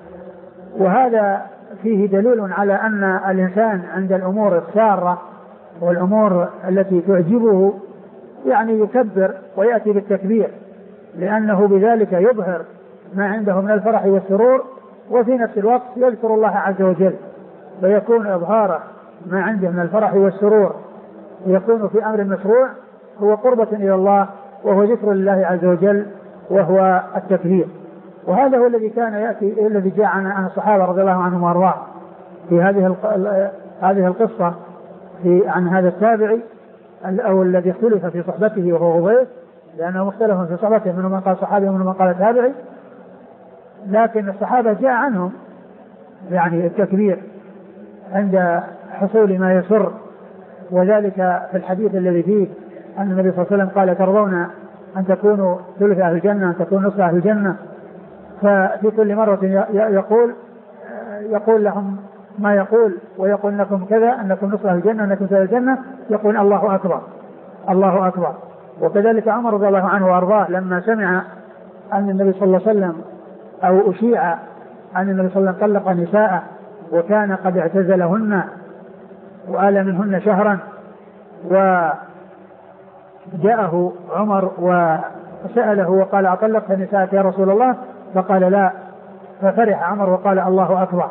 وهذا فيه دليل على أن الإنسان عند الأمور السارة والأمور التي تعجبه يعني يكبر ويأتي بالتكبير، لأنه بذلك يظهر ما عنده من الفرح والسرور وفي نفس الوقت يذكر الله عز وجل، فيكون إظهاره ما عنده من الفرح والسرور يكون في أمر مشروع هو قربة إلى الله وهو ذكر الله عز وجل وهو التكبير. وهذا هو الذي كان يأتي الذي جاء عن الصحابة رضي الله عنهم وارضاهم في هذه هذه القصة في عن هذا التابعي أو الذي اختلف في صحبته وهو غضيف، لأنه مختلف في صحبته، منهم من قال صحابي ومنهم من قال تابعي، لكن الصحابة جاء عنهم يعني التكبير عند حصول ما يسر، وذلك في الحديث الذي فيه أن النبي صلى الله عليه وسلم قال ترضون أن تكونوا ثلث أهل الجنة أن تكونوا نصف أهل الجنة، ففي كل مرة يقول يقول لهم ما يقول ويقول لكم كذا أنكم نصف أهل الجنة أنكم ثلث الجنة، يقول الله أكبر الله أكبر. وكذلك عمر رضي الله عنه وأرضاه لما سمع أن النبي صلى الله عليه وسلم أو أشيع أن النبي صلى الله عليه وسلم طلق نساءه وكان قد اعتزلهن وآل منهن شهرا، وجاءه عمر وسأله وقال أطلقت نساءك يا رسول الله؟ فقال لا، ففرح عمر وقال الله أكبر.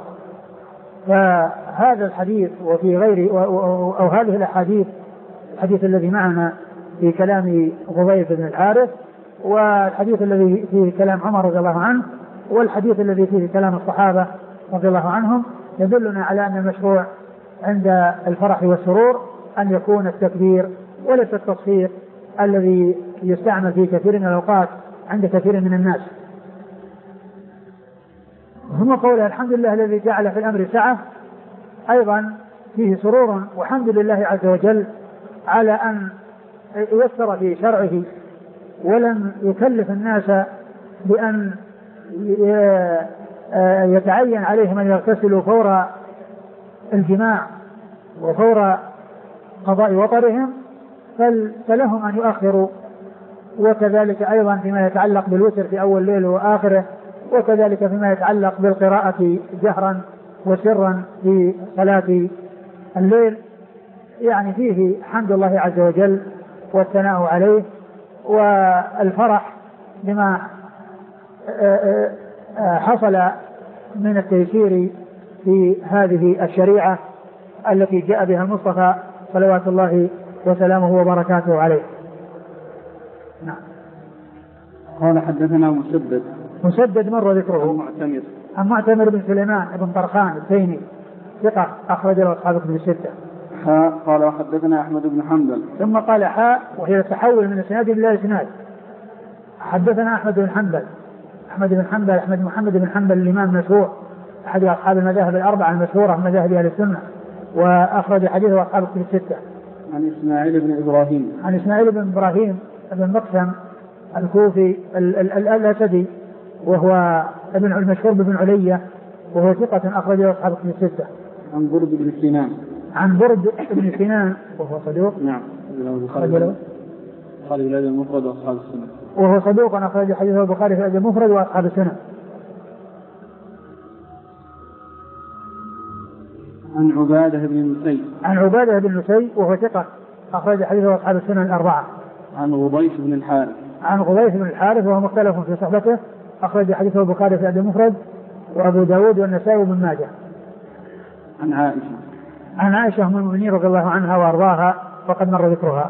فهذا الحديث وفي غيره أو هذه الأحاديث، الحديث الذي معنا في كلام غضيف بن الحارث، والحديث الذي فيه كلام عمر رضي الله عنه، والحديث الذي فيه كلام الصحابة رضي الله عنهم، يدلنا على أن المشروع عند الفرح والسرور أن يكون التكبير وليس التصفيق الذي يستعمل في كثير من الأوقات عند كثير من الناس. ثم قوله الحمد لله الذي جعل في الأمر سعة، أيضا فيه سرور وحمد لله عز وجل على أن يسر في شرعه ولم يكلف الناس بأن يتعين عليهم أن يغتسلوا فور الجماع وفور قضاء وطرهم، فلهم أن يؤخروا. وكذلك أيضا فيما يتعلق بالوتر في أول ليل وآخره، وكذلك فيما يتعلق بالقراءة جهرا وسرا في صلاة الليل، يعني فيه حمد الله عز وجل والثناء عليه والفرح بما حصل من التيسير في هذه الشريعة التي جاء بها المصطفى صلوات الله وسلامه وبركاته عليه. نعم. قال حدثنا مسدد مسدد مر ذكره معتمر عن معتمر بن سليمان بن طرخان التيمي ثقة أخرج له أصحاب كتب الستة. حاء قال وحدثنا أحمد بن حنبل ثم قال حاء وهي التحول من الإسناد إلى الإسناد. حدثنا أحمد بن حنبل أحمد بن حنبل أحمد بن محمد بن حنبل الإمام المشهور أحد أصحاب المذاهب الأربعة المشهورة من مذاهب أهل السنة، وأخرج حديثه أصحاب كتب الستة. عن إسماعيل بن إبراهيم عن إسماعيل بن إبراهيم بن مقسم الكوفي الأسدي، وهو ابن المشهور بن علية، وهو ثقة أخرج له أصحاب كتب الستة. عن برد بن سنان عن برد بن سنان وهو صدوق. نعم. خالد بن المفرد وأصحاب السنة، وهو صدوق أخرج حديثه البخاري في المفرد وأصحاب السنة. عن عبادة بن نسي عن عبادة بن نسي وهو ثقة أخرج حديثه أصحاب السنة الأربعة. عن غضيف بن الحارث عن غضيف بن الحارث وهو مختلف في صحبته، أخرج حديثه البخاري في المفرد وأبو داود والنسائي وابن ماجه. عن عائشة عن عائشة أم المؤمنين رضي الله عنها وأرضاها وقد مر ذكرها.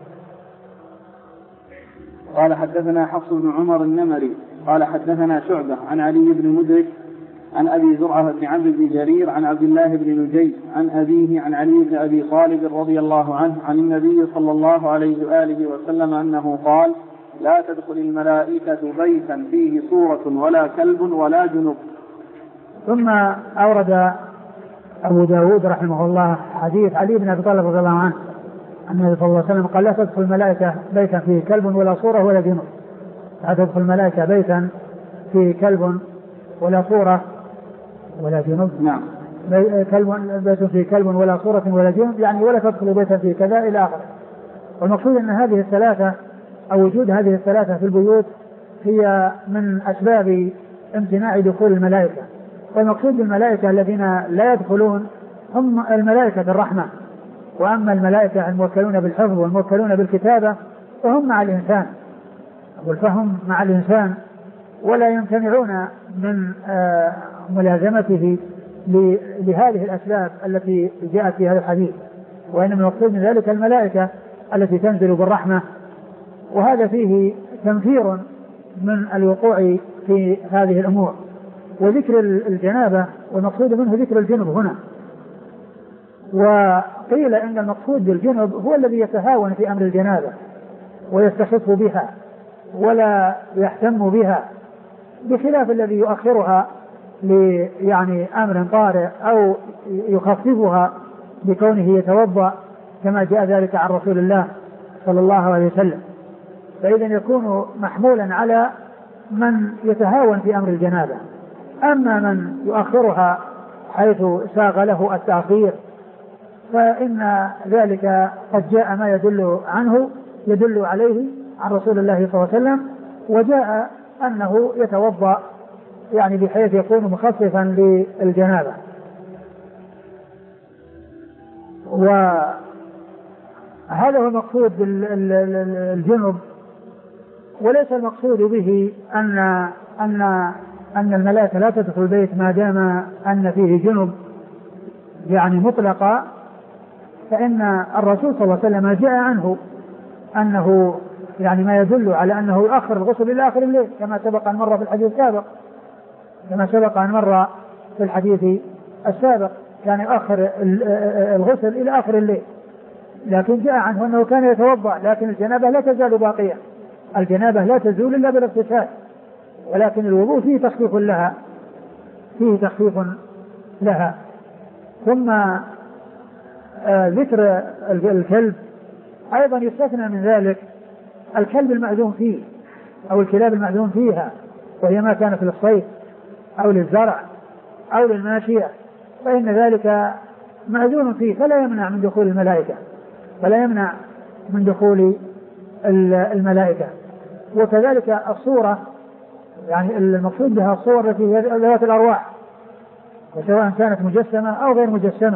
قال حدثنا حفص بن عمر النمري قال حدثنا شعبة عن علي بن مدرك عن أبي زرعة بن عمرو بن جرير عن عبد الله بن نجي عن أبيه عن علي بن أبي طالب رضي الله عنه عن النبي صلى الله عليه وآله وسلم أنه قال: لا تدخل الملائكة بيتا فيه صورة ولا كلب ولا جنب. ثم أورد أبو داود رحمه الله حديث علي بن أبي طالب رضي الله عنه أن النبي صلى الله عليه وسلم قال: لا تدخل الملائكة بيتا فيه كلب ولا صورة ولا جنب. لا تدخل الملائكة بيتا فيه كلب ولا صورة ولا جنب. نعم. كلب بيت فيه كلب ولا صورة ولا جنب، يعني ولا تدخل بيتا فيه كذا إلى آخره. والمقصود أن هذه الثلاثة أو وجود هذه الثلاثة في البيوت هي من أسباب امتناع دخول الملائكة. والمقصود بالملائكة الذين لا يدخلون هم الملائكة الرحمة، وأما الملائكة الموكلون بالحفظ والموكلون بالكتابة فهم مع الإنسان، والفهم مع الإنسان ولا يمتنعون من ملازمته لهذه الأسباب التي جاءت في هذا الحديث. وإنما المقصود من ذلك الملائكة التي تنزل بالرحمة وهذا فيه تنفير من الوقوع في هذه الأمور. وذكر الجنابة والمقصود منه ذكر الجنب هنا. وقيل إن المقصود بالجنب هو الذي يتهاون في أمر الجنابة ويستخف بها ولا يهتم بها، بخلاف الذي يؤخرها يعني أمر طارئ أو يخففها بكونه يتوضأ كما جاء ذلك عن رسول الله صلى الله عليه وسلم. فإذا يكون محمولا على من يتهاون في أمر الجنابة. أما من يؤخرها حيث ساغ له التأخير فإن ذلك قد جاء ما يدل عنه يدل عليه عن رسول الله صلى الله عليه وسلم، وجاء أنه يتوضأ يعني بحيث يكون مخففا للجنابة. وهذا هو المقصود بالجنب، وليس المقصود به أن أن أن الملائكة لا تدخل البيت ما دام أن فيه جنب يعني مطلقا، فإن الرسول صلى الله عليه وسلم جاء عنه أنه يعني ما يدل على أنه يؤخر الغسل إلى آخر الليل كما سبق أن مر في الحديث السابق كما سبق أن مر في الحديث السابق كان يؤخر الغسل إلى آخر الليل. لكن جاء عنه أنه كان يتوضأ، لكن الجنابة لا تزال باقية، الجنابة لا تزول إلا بالاغتسال، ولكن الوضوء فيه تخفيف لها فيه تخفيف لها. ثم آه ذكر الكلب أيضا يستثنى من ذلك الكلب المأذون فيه أو الكلاب المأذون فيها، وهي ما كانت للصيد أو للزرع أو للماشية، فإن ذلك مأذون فيه فلا يمنع من دخول الملائكة فلا يمنع من دخول الملائكة. وكذلك الصورة يعني المقصود بها الصور التي هي ذوات الأرواح، وسواء كانت مجسمة أو غير مجسمة.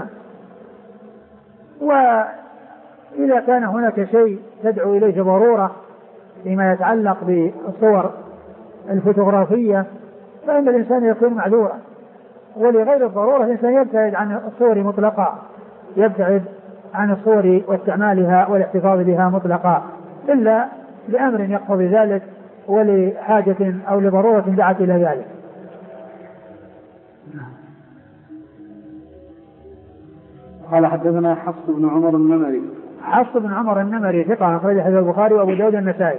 وإذا كان هناك شيء تدعو إليه ضرورة فيما يتعلق بالصور الفوتوغرافية فإن الإنسان يكون معذورا، ولغير الضرورة الإنسان يبتعد عن الصور مطلقا يبتعد عن الصور واستعمالها والاحتفاظ بها مطلقا إلا لأمر يقتضي ذلك ولحاجة أو لضرورة دعت إلى ذلك. قال حدثنا حفص بن عمر النمري. حفص بن عمر النمري ثقة أخرج حديث البخاري وأبو داود النسائي.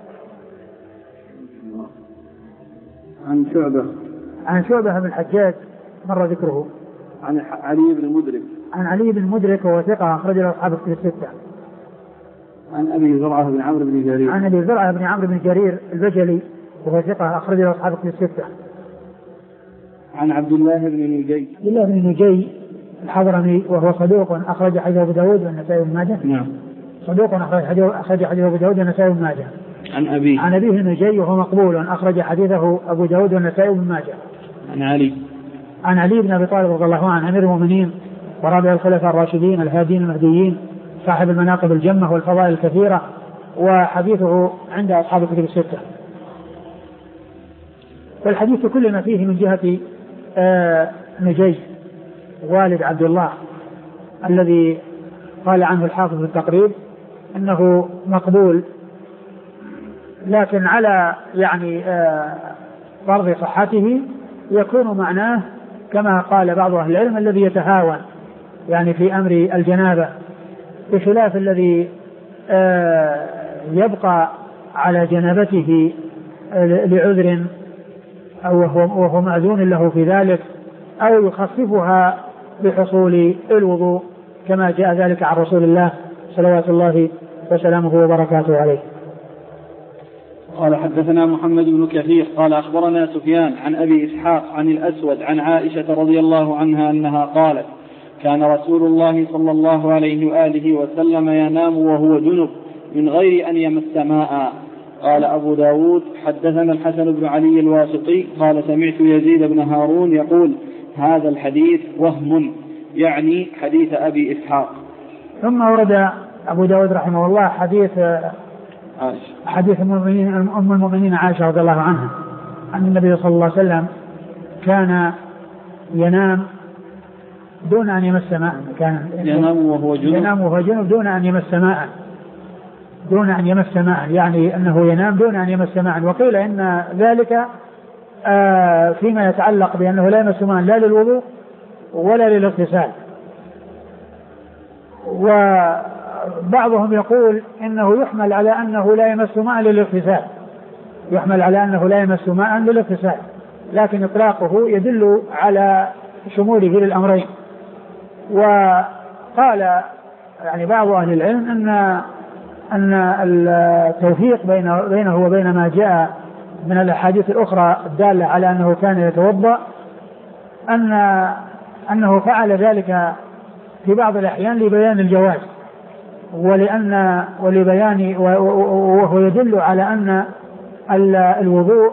عن شعبة عن شعبة بن الحجاج مر ذكره. عن علي بن مدرك عن علي بن مدرك وهو ثقة أخرج له أصحاب الكتب الستة. عن أبي زرعة بن عمرو بن جرير عن أبي زرعة بن عمرو بن جرير البجلي وهو ثقة أخرج له أصحاب الكتب الستة. عن عبد الله بن نجي عبد الله بن نجي الحضرمي وهو صدوق أخرج حديثه أبو داود والنسائي بن ماجه. نعم. صدوق أخرج حديثه أبو داود والنسائي بن ماجه. عن أبيه عن أبيه نجي وهو مقبول أخرج حديثه أبو داود والنسائي بن ماجه. عن علي عن علي بن أبي طالب رضي الله عنه أمير المؤمنين ورابع الخلفاء الراشدين الهادين المهديين صاحب المناقب الجمة والفضائل الكثيرة، وحديثه عند أصحاب الكتب الستة. والحديث كل ما فيه من جهة آه نجي والد عبد الله الذي قال عنه الحافظ في التقريب أنه مقبول، لكن على يعني آه فرض صحته يكون معناه كما قال بعض أهل العلم الذي يتهاون يعني في أمر الجنابة، بخلاف الذي آه يبقى على جنابته لعذر أو وهو مأذون له في ذلك أو يخففها بحصول الوضوء كما جاء ذلك عن رسول الله صلوات الله وسلامه وبركاته عليه. قال حدثنا محمد بن كثير قال أخبرنا سفيان عن أبي إسحاق عن الأسود عن عائشة رضي الله عنها أنها قالت كان رسول الله صلى الله عليه وآله وسلم ينام وهو جنب من غير أن يمس ماء. قال أبو داود حدثنا الحسن بن علي الواسطي قال سمعت يزيد بن هارون يقول هذا الحديث وهم، يعني حديث أبي إسحاق. ثم ورد أبو داود رحمه الله حديث عائشة. حديث أم المؤمنين عائشة رضي الله عنها أن النبي صلى الله عليه وسلم كان ينام دون أن يمس ماء، كان ينام وهو جنب ينام وهو جنب دون أن يمس ماء. دون أن يمس ماء، يعني أنه ينام دون أن يمس ماء. وقيل إن ذلك آه فيما يتعلق بأنه لا يمس ماء لا للوضوء ولا للاغتسال. وبعضهم يقول إنه يحمل على أنه لا يمس ماء للاغتسال، يحمل على أنه لا يمس ماء للاغتسال، لكن إطلاقه يدل على شموله للأمرين. وقال يعني بعض أهل العلم أن أن التوفيق بين بينه وبين ما جاء من الأحاديث الأخرى الدالة على أنه كان يتوضأ أن أنه فعل ذلك في بعض الأحيان لبيان الجواز، ولأن ولبيان وهو يدل على أن الوضوء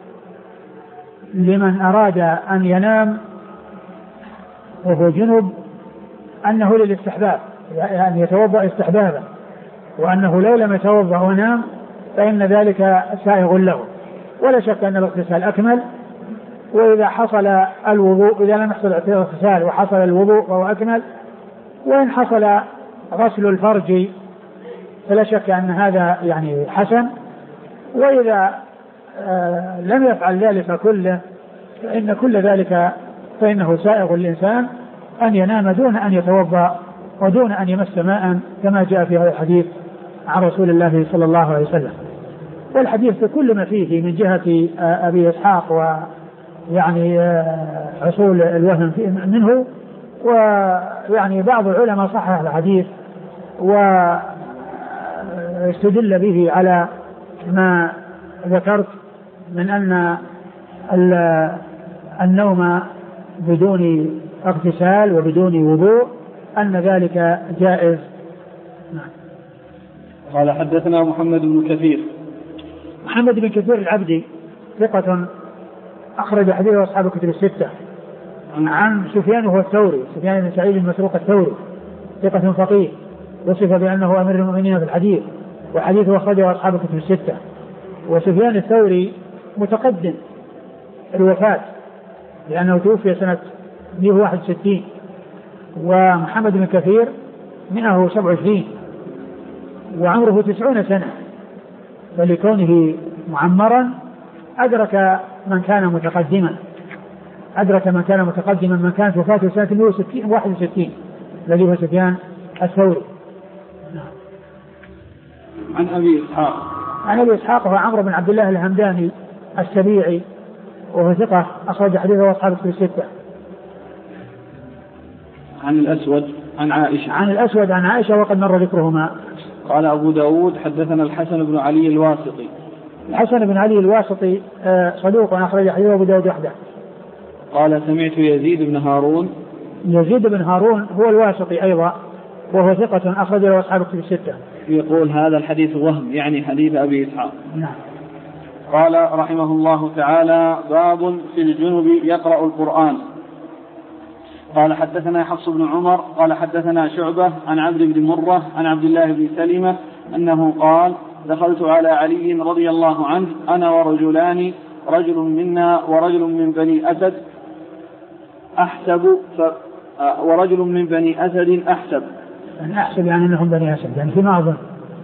لمن أراد أن ينام وهو جنب أنه للاستحباب، يعني يتوضأ استحبابا، وأنه لو لم يتوضأ ونام فإن ذلك سائغ له. ولا شك أن الاغتسال أكمل، وإذا حصل الوضوء إذا لم يحصل الاغتسال وحصل الوضوء فهو أكمل، وإن حصل غسل الفرج فلا شك أن هذا يعني حسن. وإذا آه لم يفعل ذلك كله فإن كل ذلك فإنه سائغ للإنسان أن ينام دون أن يتوضأ ودون أن يمس ماء، كما جاء في هذا الحديث عن رسول الله صلى الله عليه وسلم. والحديث كل ما فيه من جهة آه أبي إسحاق ويعني آه حصول الوهم منه، ويعني بعض العلماء صحح الحديث واستدل به على ما ذكرت من أن النوم بدون اغتسال وبدون وضوء أن ذلك جائز. قال حدثنا محمد بن كثير. محمد بن كثير العبدي ثقة أخرج حديثه أصحاب الكتب الستة. عن سفيان هو الثوري، سفيان بن سعيد المسروق الثوري ثقة فقيه، وصف بأنه أمير المؤمنين في الحديث، وحديثه أخرجه أصحاب الكتب الستة. وسفيان الثوري متقدم الوفاة لأنه توفي سنة مئة وواحد وستين، ومحمد بن كثير مئة وسبعة وعشرين وعمره تسعون سنة، فلكونه معمرا أدرك من كان متقدما أدرك من كان متقدما من كانت وفاته سنة مئة وواحد وستين الذي هو سفيان الثوري. عن أبي إسحاق. عن أبي إسحاق هو عمرو بن عبد الله الهمداني السبيعي، وهو ثقة أخرج حديثه أصحاب الكتب الستة. عن الأسود عن عائشة. عن الأسود عن عائشة وقد مر ذكرهما. قال أبو داود حدثنا الحسن بن علي الواسطي. الحسن بن علي الواسطي صدوق أخرج حديثه أبو داود وحده. قال سمعت يزيد بن هارون. يزيد بن هارون هو الواسطي أيضا، وهو ثقة أخرج له أصحاب الكتب الستة. يقول هذا الحديث وهم، يعني حديث أبي إسحاق. نعم. قال رحمه الله تعالى: باب في الجنب يقرأ القرآن. قال حدثنا حفص بن عمر قال حدثنا شعبة عن عبد بن مرة عن عبد الله بن سلمة أنه قال: دخلت على علي رضي الله عنه أنا ورجلان، رجل منا ورجل من بني أسد أحسب ف... ورجل من بني أسد أحسب يعني أحسب يعني أنهم بني أسد يعني فيما أظن.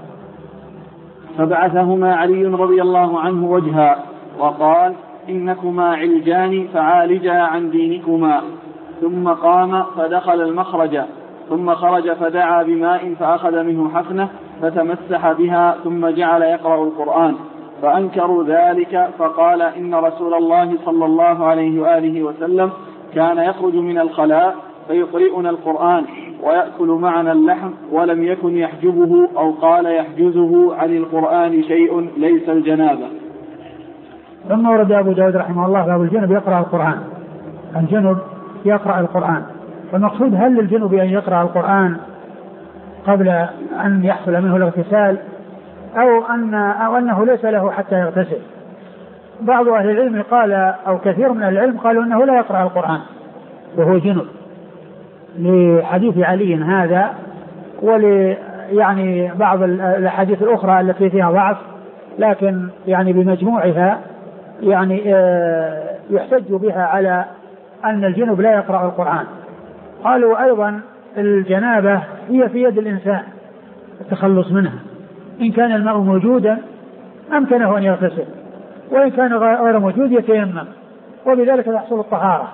فبعثهما علي رضي الله عنه وجها وقال: إنكما علجان فعالجا عن دينكما. ثم قام فدخل المخرج، ثم خرج فدعا بماء فأخذ منه حفنة فتمسح بها، ثم جعل يقرأ القرآن. فأنكروا ذلك فقال: إن رسول الله صلى الله عليه وآله وسلم كان يخرج من الخلاء فيقرئنا القرآن ويأكل معنا اللحم، ولم يكن يحجبه أو قال يحجزه عن القرآن شيء ليس الجنابة. ثم ورد أبو داود رحمه الله باب الجنب يقرأ القرآن. الجنب يقرأ القرآن، والمقصود هل للجنب أن يقرأ القرآن قبل أن يحصل منه الاغتسال أو, أن أو أنه ليس له حتى يغتسل. بعض أهل العلم قال أو كثير من أهل العلم قالوا أنه لا يقرأ القرآن وهو جنب، لحديث علي هذا ول يعني بعض الأحاديث الأخرى التي فيها ضعف، لكن يعني بمجموعها يعني يحتج بها على أن الجنب لا يقرأ القرآن. قالوا أيضا الجنابة هي في يد الإنسان التخلص منها، إن كان الماء موجودا أمكنه أن يغتسل، وإن كان غير موجود يتيمم، وبذلك تحصل الطهارة.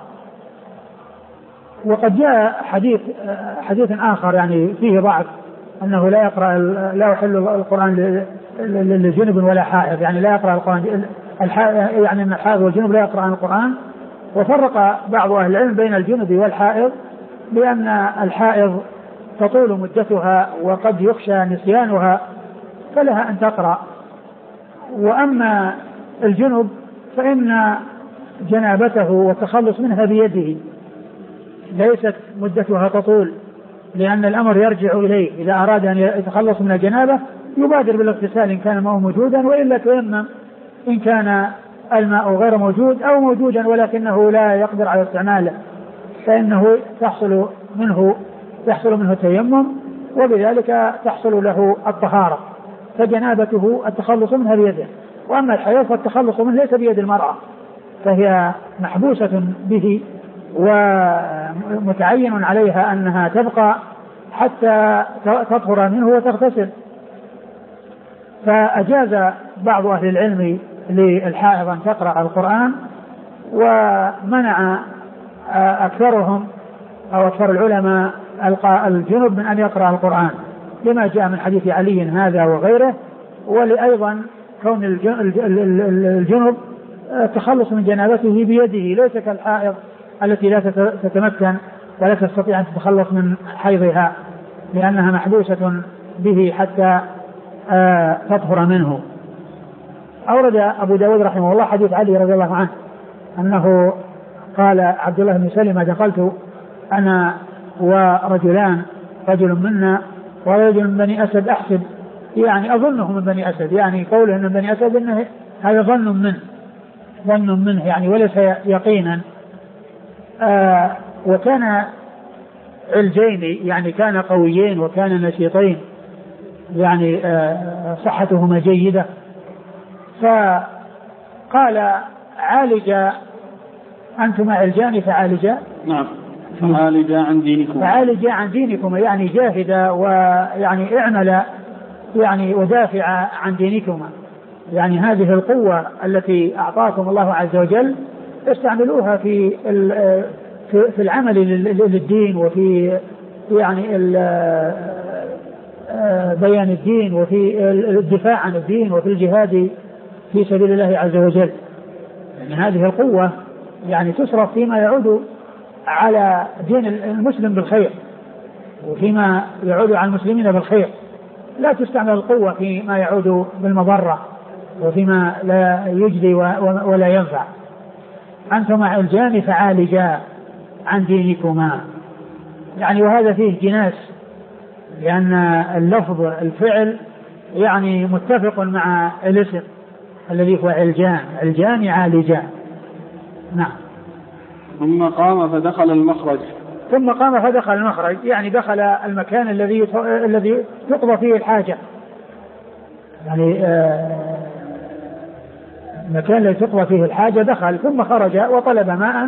وقد جاء حديث حديث آخر يعني فيه ضعف، أنه لا يقرأ لا يحل القرآن للجنب ولا حائض، يعني لا يقرأ القرآن يعني أن الحائض والجنب لا يقرأ القرآن. وفرق بعض أهل العلم بين الجنب والحائض بأن الحائض تطول مدتها وقد يخشى نسيانها فلها أن تقرأ، وأما الجنب فإن جنابته والتخلص منها بيده ليست مدتها تطول، لأن الأمر يرجع إليه، إذا أراد أن يتخلص من الجنابة يبادر بالاغتسال إن كان الماء موجودا، وإلا تيمم إن كان الماء غير موجود أو موجودا ولكنه لا يقدر على استعماله، فإنه تحصل منه يحصل منه التيمم، وبذلك تحصل له الطهارة، فجنابته التخلص منها بيده. وأما الحيض فالتخلص منه ليس بيد المرأة، فهي محبوسة به ومتعين عليها أنها تبقى حتى تطهر منه وتغتسل. فأجاز بعض أهل العلم للحائض أن تقرأ القرآن، ومنع أكثرهم أو أكثر العلماء الجنب من أن يقرأ القرآن، لما جاء من حديث علي هذا وغيره، ولأيضا كون الجنب التخلص من جنابته بيده ليس كالحائض التي لا تتمكن ولا تستطيع أن تتخلص من حيضها لأنها محبوسة به حتى تطهر منه. أورد أبو داود رحمه الله حديث علي رضي الله عنه أنه قال عبد الله بن سلمة دخلت أنا ورجلان، رجل منا ورجل من بني أسد أحسب، يعني أظنه من بني أسد، يعني قوله من بني أسد إنه هذا ظن منه ظن منه يعني وليس يقينا. آه وكان علجين يعني كان قويين وكان نشيطين، يعني آه صحتهما جيدة. فقال عالج أنتما علجان فعالجا نعم فعالجا عن دينكم فعالجا عن دينكم يعني جاهدا ويعني اعمل يعني ودافع عن دينكما، يعني هذه القوة التي أعطاكم الله عز وجل استعملوها في في العمل للدين وفي يعني بيان الدين وفي الدفاع عن الدين وفي الجهاد في سبيل الله عز وجل. يعني هذه القوة يعني تصرف فيما يعود على دين المسلم بالخير وفيما يعود على المسلمين بالخير، لا تستعمل القوة فيما يعود بالمضرة وفيما لا يجدي ولا ينفع. أنتم علجان فعالجا عن دينكما، يعني وهذا فيه جناس، لأن اللفظ الفعل يعني متفق مع الاسم الذي هو علجان، علجان عالجان. نعم. ثم قام فدخل المخرج ثم قام فدخل المخرج يعني دخل المكان الذي الذي تقضى فيه الحاجة، يعني آه المكان الذي تقضى فيه الحاجة دخل، ثم خرج وطلب ماء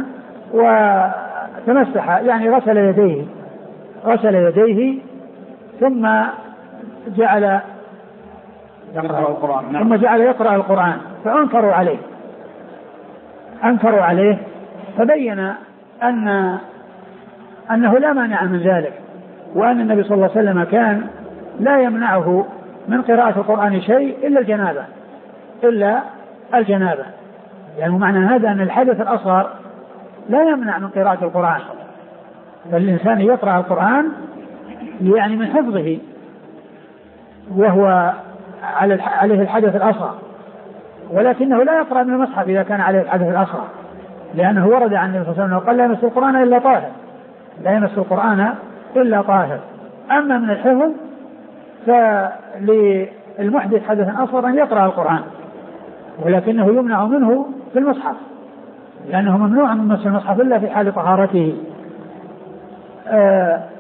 وتمسح يعني غسل يديه غسل يديه ثم جعل يقرأ القرآن. نعم. ثم جعل يقرأ القرآن فأنكروا عليه أنكروا عليه فبين أن أنه لا مانع من ذلك، وأن النبي صلى الله عليه وسلم كان لا يمنعه من قراءة القرآن شيء إلا الجنابة إلا الجنابة يعني معنى هذا أن الحدث الأصغر لا يمنع من قراءة القرآن، فالإنسان يقرأ القرآن يعني من حفظه وهو عليه الحدث الأصغر، ولكنه لا يقرأ من المصحف إذا كان عليه الحدث الأصغر، لأنه ورد عن النبي صلى الله عليه وسلم قال لا يمس القرآن إلا طاهر لا يمس القرآن إلا طاهر. أما من الحفظ فللمحدث حدث أصغر أن يقرأ القرآن، ولكنه يمنع منه في المصحف لأنه ممنوع من مس المصحف إلا في حال طهارته. آه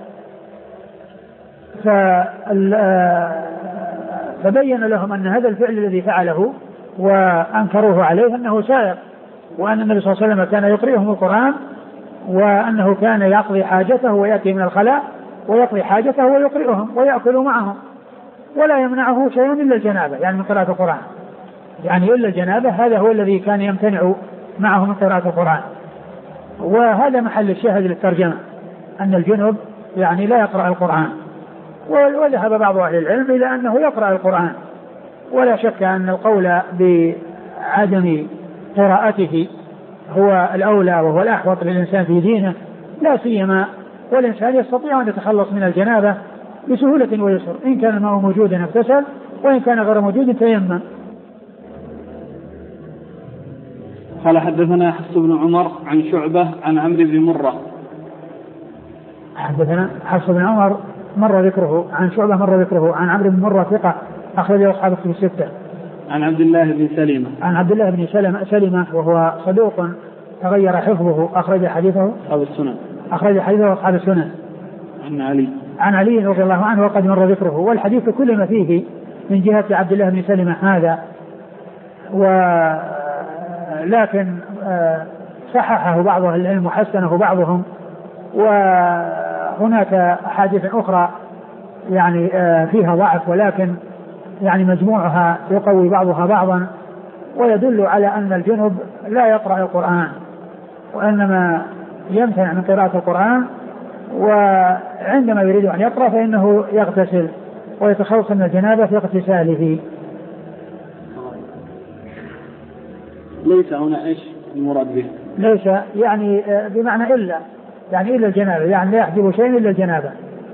فبين لهم أن هذا الفعل الذي فعله وأنكروه عليه أنه سائر، وأن النبي صلى الله عليه وسلم كان يقرئهم القرآن، وأنه كان يقضي حاجته ويأتي من الخلاء ويقضي حاجته ويقرئهم ويأكل معهم، ولا يمنعه شيء إلا الجنابة يعني من قراءة القرآن، يعني إلا الجنابة هذا هو الذي كان يمتنع معه من قراءة القرآن. وهذا محل الشاهد للترجمة أن الجنب يعني لا يقرأ القرآن. وذهب بعض أهل العلم إلى أنه يقرأ القرآن، ولا شك أن القول بعدم قراءته هو الأولى وهو الأحوط للإنسان في دينه، لا سيما والإنسان يستطيع أن يتخلص من الجنابة بسهولة ويسر، إن كان الماء موجودا اغتسل وإن كان غير موجود تيمم. قال حدثنا حفص بن عمر عن شعبة عن عمرو بن مرة. حدثنا حفص بن عمر مر ذكره، عن شعبة مر ذكره، عن عمرو بن مرة ثقة أخرجه أصحاب الكتب الستة. عن عبد الله بن سلمة عن عبد الله بن سلمة سلمة وهو صدوق تغير حفظه أخرج حديثه أصحاب السنن أخرج حديثه أصحاب السنن. عن علي عن علي رضي الله عنه وقد مر ذكره، والحديث كل ما فيه من جهة عبد الله بن سلمة هذا، ولكن صححه بعض أهل العلم وحسنه بعضهم، وهناك أحاديث أخرى يعني فيها ضعف، ولكن يعني مجموعها يقوي بعضها بعضا، ويدل على أن الجنب لا يقرأ القرآن وإنما يمتنع من قراءة القرآن، وعندما يريد أن يقرأ فإنه يغتسل ويتخلص من الجنابة في اغتساله. ليس هنا إيش المراد به؟ ليس يعني بمعنى إلا، يعني إلا الجنابة، يعني لا يحجب شيء إلا الجنابة.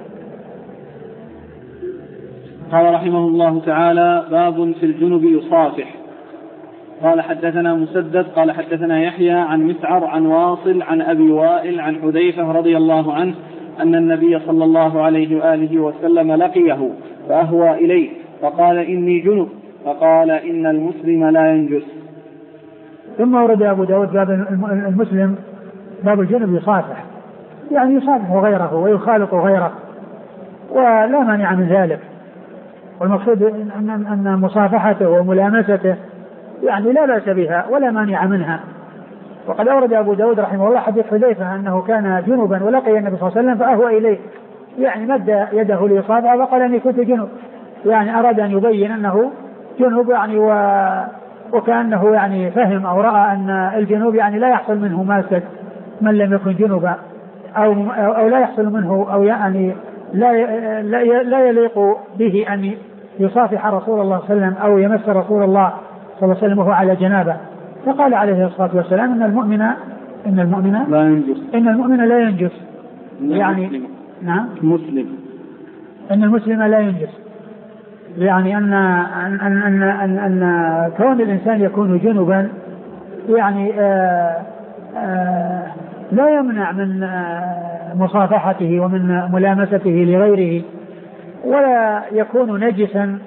قال رحمه الله تعالى: باب في الجنب يصافح. قال حدثنا مسدد قال حدثنا يحيى عن مسعر عن واصل عن أبي وائل عن حذيفة رضي الله عنه أن النبي صلى الله عليه وآله وسلم لقيه فأهوى إليه فقال: إني جنب، فقال: إن المسلم لا ينجس. ثم ورد أبو داود باب المسلم باب الجنب يصافح، يعني يصافح غيره ويخالط غيره ولا مانع من ذلك، والمقصود أن أن مصافحته وملامسته يعني لا بأس بها ولا مانع منها. وقد أورد أبو داود رحمه الله حديث حذيفة أنه كان جنبا ولقي النبي صلى الله عليه وسلم فأهوى إليه، يعني مد يده ليصافحه وقال إني كنت جنب، يعني أراد أن يبين أنه جنب، يعني و... وكأنه يعني فهم أو رأى أن الجنوب يعني لا يحصل منه ماسة من لم يكن جنبا، أو أو لا يحصل منه أو يعني لا لا يليق به أن يصافح رسول الله صلى الله عليه وسلم أو يمس رسول الله صلى الله عليه وسلم وهو على جنابه. فقال عليه الصلاة والسلام إن المؤمن إن المؤمن لا ينجس، إن المؤمن لا ينجس، يعني مسلم. نعم مسلم إن المسلم لا ينجس، يعني أن أن أن أن, أن كون الإنسان يكون جنبا يعني آآ آآ لا يمنع من مصافحته ومن ملامسته لغيره، ولا يكون نجسا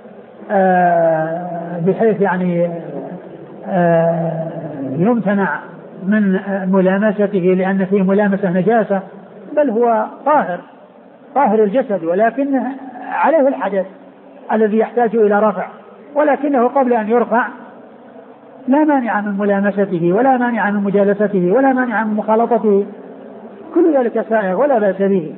بحيث يعني يمتنع من ملامسته لأن فيه ملامسة نجاسة، بل هو طاهر طاهر الجسد، ولكن عليه الحدث الذي يحتاج إلى رفع، ولكنه قبل أن يرفع لا مانع من ملامسته ولا مانع من مجالسته ولا مانع من مخالطته، كل ذلك سائغ ولا بأس به.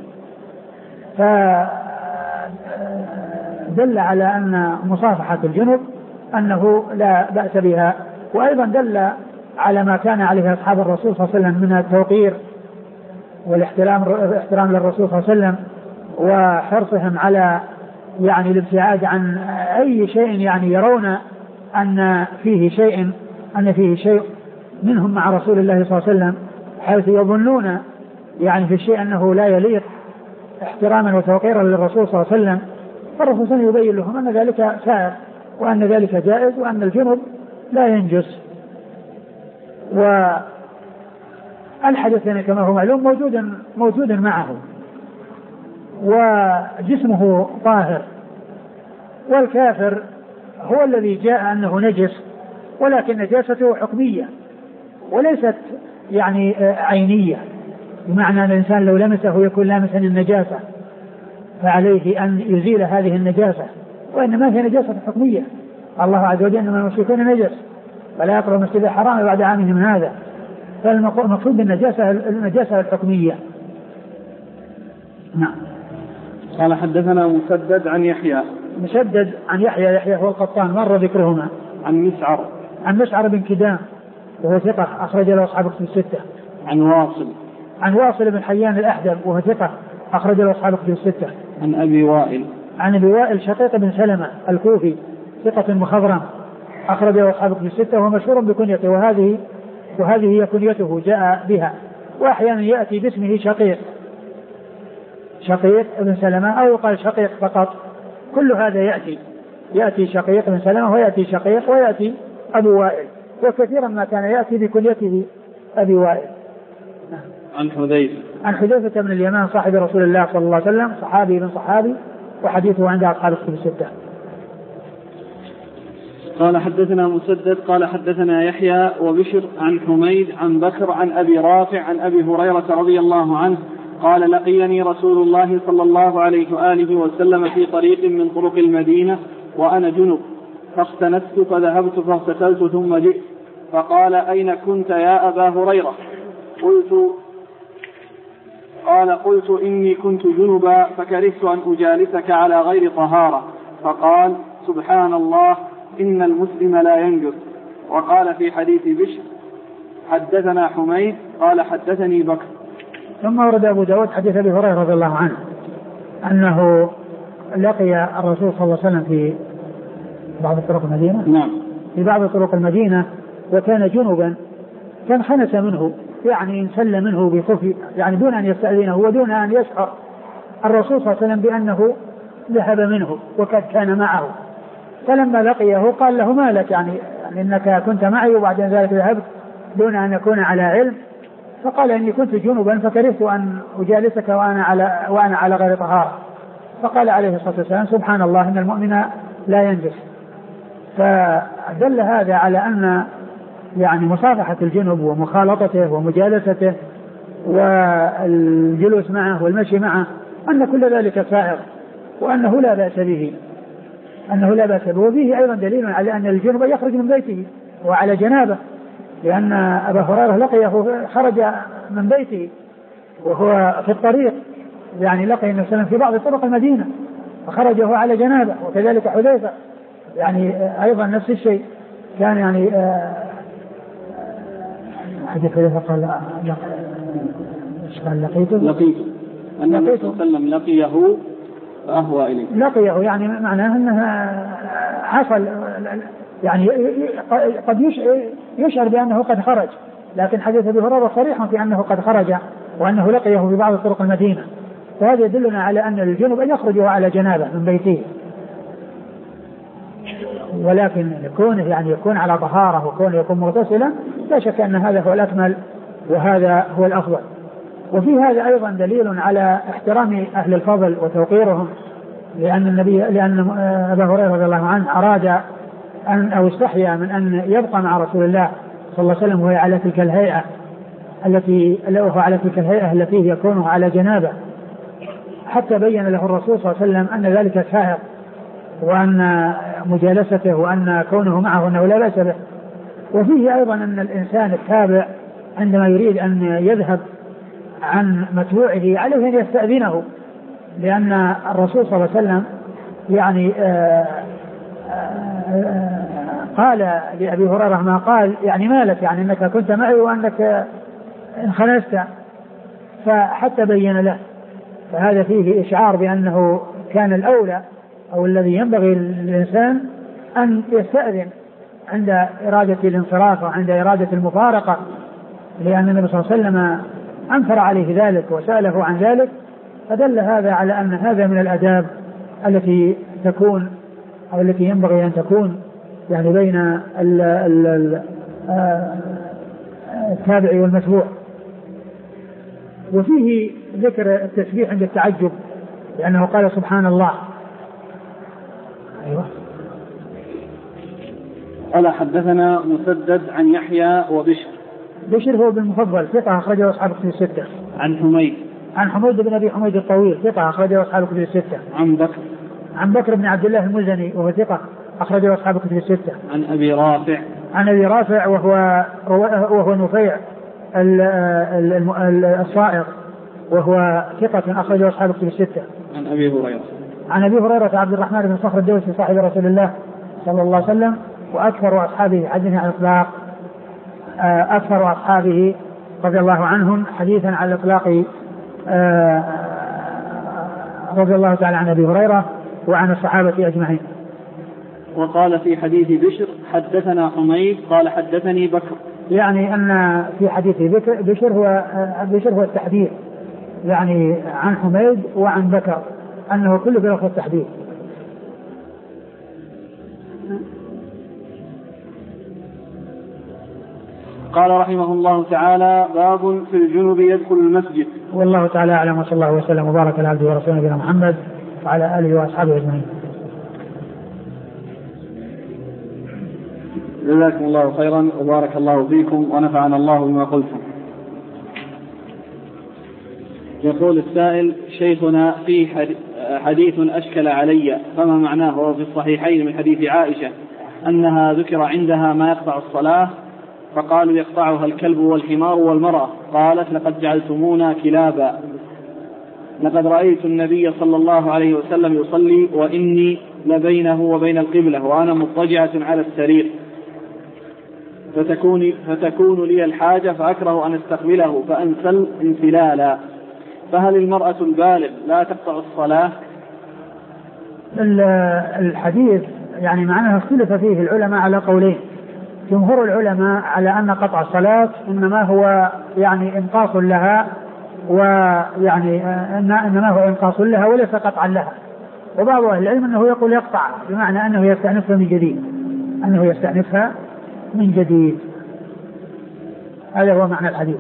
فدل على أن مصافحة الجنب أنه لا بأس بها، وأيضا دل على ما كان عليه أصحاب الرسول صلى الله عليه وسلم من التوقير والاحترام الاحترام للرسول صلى الله عليه وسلم، وحرصهم على يعني الابتعاد عن أي شيء يعني يرون أن فيه شيء أن فيه شيء منهم مع رسول الله صلى الله عليه وسلم، حيث يظنون يعني في الشيء أنه لا يليق احتراما وتوقيرا للرسول صلى الله عليه وسلم، فالرسول صلى الله عليه وسلم يبين لهم أن ذلك سائر وأن ذلك جائز وأن الجنب لا ينجس. والحدث يعني كما هو معلوم موجودا موجودا معه، وجسمه طاهر، والكافر هو الذي جاء أنه نجس، ولكن نجاسته حكمية وليست يعني عينية، بمعنى أن الإنسان لو لمسه يكون لامسا النجاسة فعليه أن يزيل هذه النجاسة، وإنما هي نجاسة حكمية. الله عز وجل إنما المشركون نجس فلا يقربوا المسجد الحرام بعد عامهم من هذا، فالمقصود بالنجاسة النجاسة الحكمية. نعم. قال حدثنا مسدد عن يحيى مسدد عن يحيى يحيى هو القطان مر ذكرهما. عن مسعر عن مسعر بن كدام وهو ثقة أخرج له أصحاب الكتب الستة. عن واصل عن واصل بن حيان الأحدب وهو ثقة أخرج له أصحاب الكتب الستة. عن أبي وائل عن أبي وائل شقيق بن سلمة الكوفي ثقة مخضرم أخرج له أصحاب الكتب الستة وهو مشهور بكنيته وهذه وهذه هي كنيته جاء بها. وأحيانا يأتي باسمه شقيق شقيق بن سلمة أو يقال شقيق فقط. كل هذا يأتي يأتي شقيق بن سلمة ويأتي شقيق ويأتي أبو وائل وكثيرا ما كان يأتي بكنيته أبي وائل. عن حذيفة عن حذيفة بن اليمان صاحب رسول الله صلى الله عليه وسلم صحابي بن صحابي وحديثه عند أصحاب الكتب الستة. قال حدثنا مسدد قال حدثنا يحيى وبشر عن حميد عن بكر عن أبي رافع عن أبي هريرة رضي الله عنه قال لقيني رسول الله صلى الله عليه وآله وسلم في طريق من طرق المدينة وأنا جنب فاختنست فذهبت فاغتسلت ثم جئت فقال أين كنت يا أبا هريرة؟ قلت قال قلت إني كنت جنبا فكرهت أن أجالسك على غير طهارة. فقال سبحان الله إن المسلم لا ينجس. وقال في حديث بشر حدثنا حميد قال حدثني بكر. ثم ورد أبو داود حديث أبي هريرة رضي الله عنه أنه لقي الرسول صلى الله عليه وسلم في بعض طرق المدينة نعم في بعض طرق المدينة وكان جنوبا فانخنس منه يعني انسل منه بخفي يعني دون أن يستأذنه ودون أن يشعر الرسول صلى الله عليه وسلم بأنه ذهب منه وقد كان معه. فلما لقيه قال له ما لك يعني إنك كنت معي وبعد ذلك ذهبت دون أن يكون على علم. فقال إني كنت جنوبا فكرهت أن أجالسك وأنا على, وأنا على غير طهارة. فقال عليه الصلاة والسلام سبحان الله إن المؤمن لا ينجس. فدل هذا على أن يعني مصافحة الجنب ومخالطته ومجالسته والجلوس معه والمشي معه أن كل ذلك سائر وأنه لا بأس به أنه لا بأس به. وفيه أيضا دليل على أن الجنب يخرج من بيته وعلى جنابه لأن أبا هريرة لقيه خرج من بيته وهو في الطريق يعني لقي النبي صلى الله عليه وسلم في بعض طرق المدينة فخرجه على جنابه. وكذلك حذيفة يعني أيضا نفس الشيء كان يعني حديث حذيفة قال قال لقيته لقيته أن النبي صلى الله عليه وسلم لقيه فأهوى إليه لقيه يعني معناه أنه حصل يعني قد يشعر بأنه قد خرج لكن حديث أبي هريرة صريح في أنه قد خرج وأنه لقيه في بعض طرق المدينة. وهذا يدلنا على أن الجنوب أن يخرج على جنابه من بيته ولكن يكون يعني يكون على طهارة وكون يكون مغتسلا لا شك أن هذا هو الأكمل وهذا هو الأفضل. وفي هذا أيضا دليل على احترام أهل الفضل وتوقيرهم لأن النبي لأن أبا هريرة رضي الله عنه أراد أن أو استحيا من أن يبقى مع رسول الله صلى الله عليه وسلم وهي على تلك الهيئة التي له على تلك الهيئة التي يكون على جنابه حتى بين له الرسول صلى الله عليه وسلم أن ذلك سائر وأن مجالسته وأن كونه معه أنه لا بأس به. وفيه أيضا أن الإنسان التابع عندما يريد أن يذهب عن متبوعه عليه أن يستأذنه لأن الرسول صلى الله عليه وسلم يعني آآ آآ قال لأبي هريرة ما قال يعني ما لك يعني أنك كنت معي وأنك انخنست فحتى بين له. فهذا فيه إشعار بأنه كان الأولى أو الذي ينبغي للإنسان أن يستأذن عند إرادة الانصراف وعند إرادة المفارقة لأن النبي صلى الله عليه وسلم أنكر عليه ذلك وسأله عن ذلك. فدل هذا على أن هذا من الآداب التي تكون أو التي ينبغي أن تكون يعني بين ال ال ال التابع والمتبوع. وفيه ذكر التسبيح عند التعجب لأنه قال سبحان الله. أيوة. قال حدثنا مسدد عن يحيى وبشر. بشر هو بن المفضل ثقة أخرجه أصحاب الكتب الستة. عن حميد عن حميد بن أبي حميد الطويل ثقة أخرجه أصحاب الكتب الستة. عن بكر عن بكر بن عبد الله المزني وهو ثقة أخرجه أصحاب الكتب الستة. عن أبي رافع عن أبي رافع وهو وهو نفيع الصائغ وهو ثقة أخرجه أصحاب الكتب الستة. عن أبي هريرة عن أبي هريرة عبد الرحمن بن صخر الدوسي صاحب رسول الله صلى الله عليه وسلم وأكثر أصحابه حديثا على الإطلاق أكثر أصحابه رضي الله عنهم حديثا على الإطلاق رضي الله تعالى عن أبي هريرة وعن الصحابة أجمعين. وقال في حديث بشر حدثنا حميد قال حدثني بكر، يعني أن في حديث بشر هو بشر هو التحديث يعني عن حميد وعن بكر أنه كله بلفظ التحديث. قال رحمه الله تعالى باب في الجنب يدخل المسجد. والله تعالى أعلم وصلى الله وسلم وبارك على عبده ورسوله نبينا محمد وعلى آله وأصحابه أجمعين. جزاكم الله خيرا وبارك الله فيكم ونفعنا الله بما قلتم. يقول السائل: شيخنا في حديث أشكل علي فما معناه؟ وفي الصحيحين من حديث عائشة أنها ذكر عندها ما يقطع الصلاة فقالوا يقطعها الكلب والحمار والمرأة، قالت: لقد جعلتمونا كلابا. لقد رأيت النبي صلى الله عليه وسلم يصلي وإني لبينه وبين القبلة وأنا مضطجعة على السرير فتكون, فتكون لي الحاجة فأكره أن استقبله فأنسل انسلالا، فهل المرأة البالغ لا تقطع الصلاة؟ الحديث يعني معناه اختلف فيه العلماء على قولين. جمهور العلماء على أن قطع الصلاة إنما هو يعني إنقاص لها، ويعني إنما هو إنقاص لها وليس قطعا لها، وبعض أهل العلم أنه يقول يقطع بمعنى أنه يستأنفها من جديد أنه يستأنفها من جديد هذا هو معنى الحديث.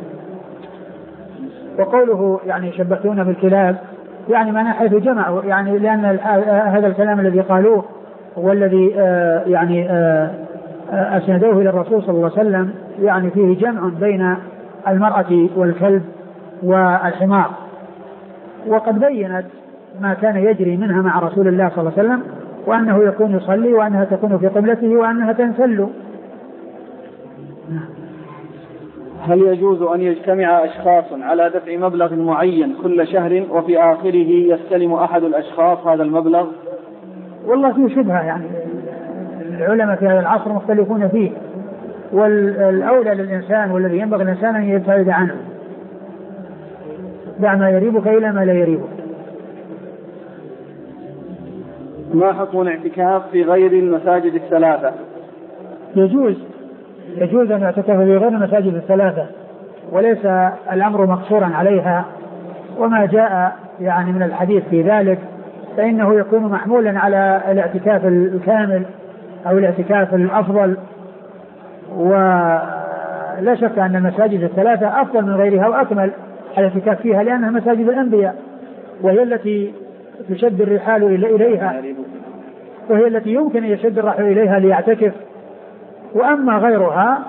وقوله يعني شبهتون بالكلاب يعني معنى حيث جمعوا، يعني لأن هذا الكلام الذي قالوه هو الذي يعني أسندوه إلى الرسول صلى الله عليه وسلم يعني فيه جمع بين المرأة والكلب والحمار، وقد بينت ما كان يجري منها مع رسول الله صلى الله عليه وسلم وأنه يكون يصلي وأنها تكون في قبلته وأنها تنسل. هل يجوز أن يجتمع أشخاص على دفع مبلغ معين كل شهر وفي آخره يستلم أحد الأشخاص هذا المبلغ؟ والله فيه شبهة، يعني العلماء في هذا العصر مختلفون فيه، والأولى للإنسان والذي ينبغي الإنسان أن يبتعد عنه. دع ما يريبك إلى ما لا يريبك. ما حكم الاعتكاف في غير المساجد الثلاثة؟ يجوز يجوز أن يعتكف في غير المساجد الثلاثة، وليس الأمر مقصورا عليها، وما جاء يعني من الحديث في ذلك فإنه يكون محمولا على الاعتكاف الكامل أو الاعتكاف الأفضل. ولا شك أن المساجد الثلاثة أفضل من غيرها وأكمل الاعتكاف فيها، لأنها مساجد الأنبياء وهي التي تشد الرحال إليها، وهي التي يمكن أن يشد الرحل إليها ليعتكف. وأما غيرها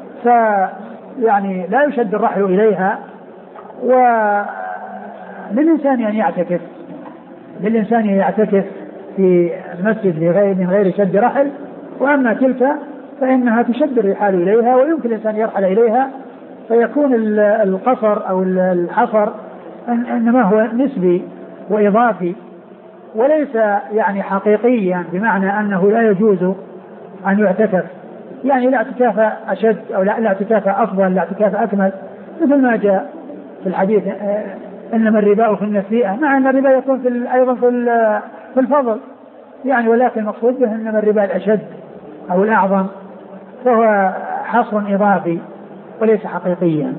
فيعني لا يشد الرحل إليها، وللإنسان أن يعتكف للإنسان أن يعتكف في المسجد من غير شد رحل. وأما تلك فإنها تشد الرحال إليها ويمكن الإنسان يرحل إليها، فيكون القصر أو الحصر إنما هو نسبي وإضافي وليس يعني حقيقيا، بمعنى أنه لا يجوز أن يعتكف، يعني الاعتكاف أشد أو لا الاعتكاف أفضل الاعتكاف أكمل، مثل ما جاء في الحديث إنما الربا في النسيئة، مع أن الربا يكون في أيضا في الفضل يعني، ولكن المقصود به إنما الربا الأشد أو الأعظم، فهو حصر إضافي وليس حقيقيا.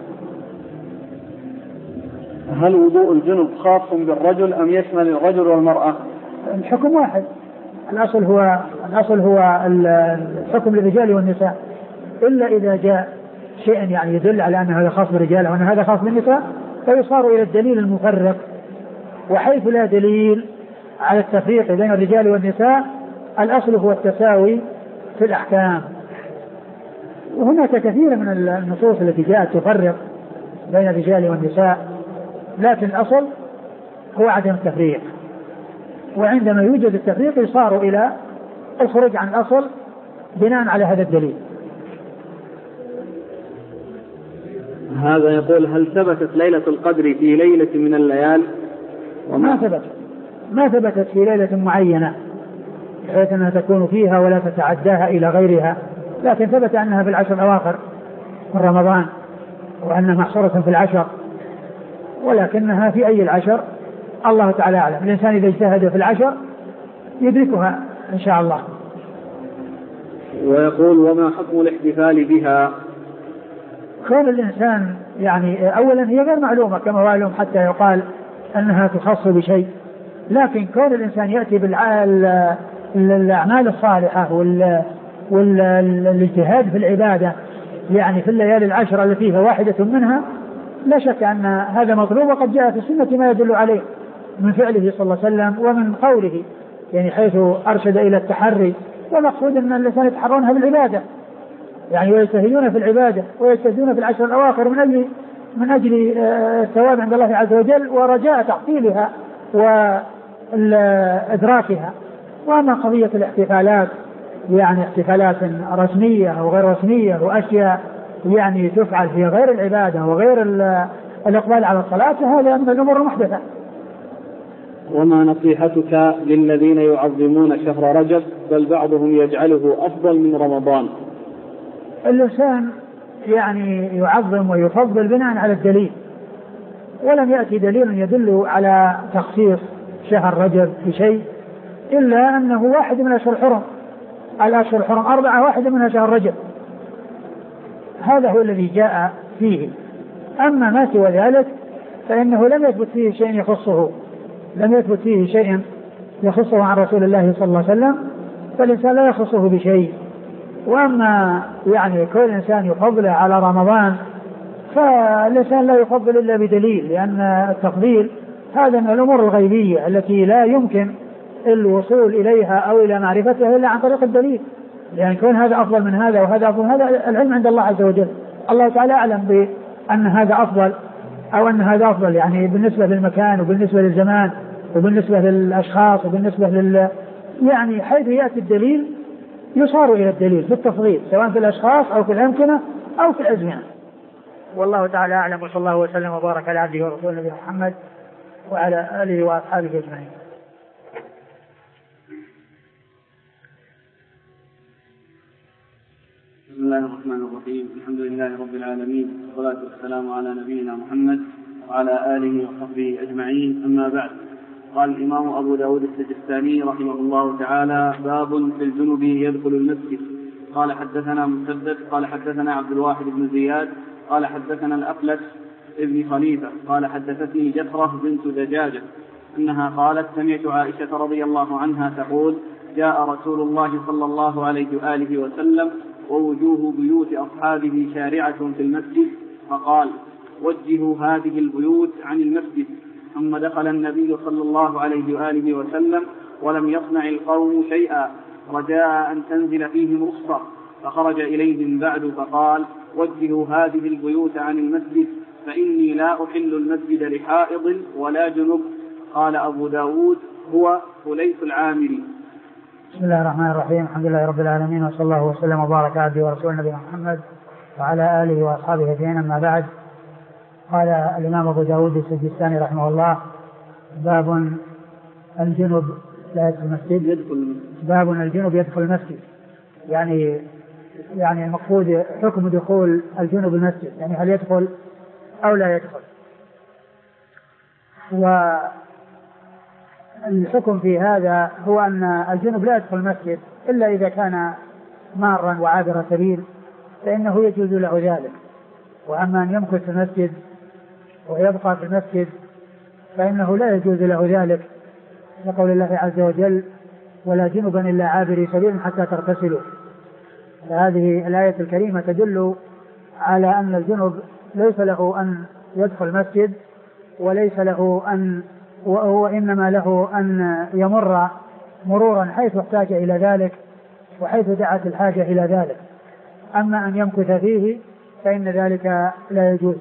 هل وضوء الجنب خاص بالرجل أم يشمل الرجل والمرأة؟ الحكم واحد، الأصل هو الأصل هو الحكم للرجال والنساء، إلا إذا جاء شيء يعني يدل على أن هذا خاص بالرجال وأن هذا خاص بالنساء فيصار إلى الدليل المفرق، وحيث لا دليل على التفريق بين الرجال والنساء الأصل هو التساوي في الأحكام. وهناك كثير من النصوص التي جاءت تفرق بين الرجال والنساء، لكن الأصل هو عدم التفريق، وعندما يوجد التفريق يصار إلى الخروج عن الأصل بناء على هذا الدليل. هذا يقول: هل ثبتت ليلة القدر في ليلة من الليال؟ وما ثبت ما ثبتت في ليلة معينة بحيث أنها تكون فيها ولا تتعداها إلى غيرها، لكن ثبت أنها في العشر الأواخر من رمضان وأنها محصورة في العشر، ولكنها في أي العشر الله تعالى أعلم. الإنسان إذا اجتهد في العشر يدركها إن شاء الله. ويقول وما حكم الاحتفال بها؟ كون الإنسان يعني أولا هي غير معلومة كما معلوم حتى يقال أنها تخص بشيء، لكن كون الإنسان يأتي بالأعمال الصالحة والاجتهاد في العبادة يعني في الليالي العشر التي هي واحدة منها، لا شك أن هذا مطلوب، وقد جاء في السنة ما يدل عليه من فعله صلى الله عليه وسلم ومن قوله، يعني حيث أرشد إلى التحري، والمقصود أن الإنسان يتحرونها بالعبادة يعني ويجتهدون في العبادة ويجتهدون في العشر الأواخر من أجل من أجل الثواب عند الله عز وجل ورجاء تحصيلها وإدراكها. وأما قضية الاحتفالات يعني احتفالات رسمية أو غير رسمية وأشياء يعني تفعل في غير العبادة وغير الإقبال على الصلاة، هذا من الأمور المحدثة. وما نصيحتك للذين يعظمون شهر رجب بل بعضهم يجعله أفضل من رمضان؟ الإنسان يعني يعظم ويفضل بناء على الدليل، ولم يأتي دليل يدل على تخصيص شهر رجب بشيء إلا أنه واحد من أشهر الحرم، الأشهر الحرم أربعة واحدة منها شهر رجب، هذا هو الذي جاء فيه. أما ما سوى ذلك فإنه لم يثبت فيه شيء يخصه لم يثبت فيه شيء يخصه عن رسول الله صلى الله عليه وسلم، فالإنسان لا يخصه بشيء. وأما يعني كل إنسان يفضل على رمضان فالإنسان لا يفضل إلا بدليل، لأن التفضيل هذا من الأمور الغيبية التي لا يمكن الوصول إليها أو إلى معرفتها إلا عن طريق الدليل، لأن يعني كون هذا أفضل من هذا وهذا أفضل من هذا العلم عند الله عز وجل، الله تعالى أعلم بأن هذا أفضل أو أن هذا أفضل، يعني بالنسبة للمكان وبالنسبة للزمان وبالنسبة للأشخاص وبالنسبة لل يعني حيث يأتي الدليل يصار إلى الدليل في التفضيل سواء في الأشخاص أو في الأمكنة أو في الأزمنة. والله تعالى أعلم، وصلى الله وسلم وبارك على عبده ورسوله نبينا محمد وعلى آله وأصحابه أجمعين. بسم الله الرحمن الرحيم، الحمد لله رب العالمين، والصلاة والسلام على نبينا محمد وعلى آله وصحبه أجمعين، أما بعد. قال الإمام أبو داود السجستاني رحمه الله تعالى: باب في الجنب يدخل المسجد. قال حدثنا مسدد قال حدثنا عبد الواحد بن زياد قال حدثنا الأقلس ابن خليفة قال حدثتني جفرة بنت دجاجة أنها قالت: سمعت عائشة رضي الله عنها تقول: جاء رسول الله صلى الله عليه وآله وسلم ووجوه بيوت أصحابه شارعة في المسجد، فقال: وجهوا هذه البيوت عن المسجد. ثم دخل النبي صلى الله عليه وآله وسلم ولم يصنع القوم شيئا رجاء أن تنزل فيهم رخصة، فخرج إليهم بعد فقال: وجهوا هذه البيوت عن المسجد فإني لا أحل المسجد لحائض ولا جنب. قال أبو داود: هو خليف العامري. بسم الله الرحمن الرحيم، الحمد لله رب العالمين، وصلى الله وسلم وبارك على عبده ورسوله نبينا محمد وعلى آله وأصحابه أجمعين، أما بعد. قال الإمام أبو داود السجستاني رحمه الله: باب الجنب لا يدخل المسجد. يدخل باب الجنب يدخل المسجد، يعني يعني المقصود حكم دخول الجنب المسجد، يعني هل يدخل أو لا يدخل. والحكم في هذا هو أن الجنب لا يدخل المسجد إلا إذا كان مارا وعابر سبيل فإنه يجوز له ذلك، وأما أن يمكث في المسجد ويبقى في المسجد فإنه لا يجوز له ذلك، لقول الله عز وجل: ولا جنبا إلا عابري سبيل حتى تغتسلوا. فهذه الآية الكريمة تدل على أن الجنب ليس له أن يدخل المسجد، وليس له أن وهو إنما له أن يمر مرورا حيث احتاج إلى ذلك وحيث دعت الحاجة إلى ذلك. أما أن يمكث فيه فإن ذلك لا يجوز.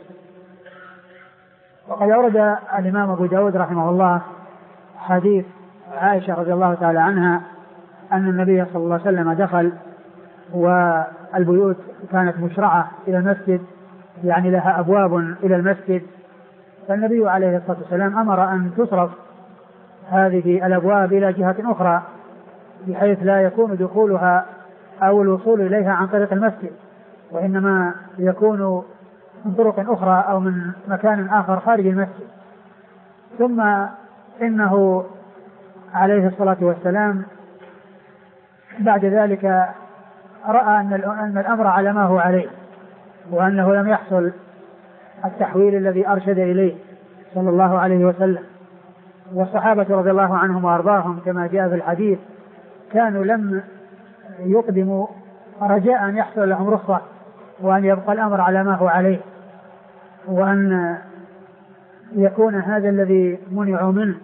وقد أورد الإمام أبو داود رحمه الله حديث عائشة رضي الله تعالى عنها أن النبي صلى الله عليه وسلم دخل والبيوت كانت مشرعة إلى المسجد، يعني لها أبواب إلى المسجد، فالنبي عليه الصلاة والسلام أمر أن تصرف هذه الأبواب إلى جهة أخرى بحيث لا يكون دخولها أو الوصول إليها عن طريق المسجد، وإنما يكون من طرق أخرى أو من مكان آخر خارج المسجد. ثم إنه عليه الصلاة والسلام بعد ذلك رأى أن الأمر على ما هو عليه، وأنه لم يحصل التحويل الذي أرشد إليه صلى الله عليه وسلم. والصحابة رضي الله عنهم وأرضاهم كما جاء في الحديث كانوا لم يقدموا رجاء أن يحصل لهم رخصة وأن يبقى الأمر على ما هو عليه، وأن يكون هذا الذي منعوا منه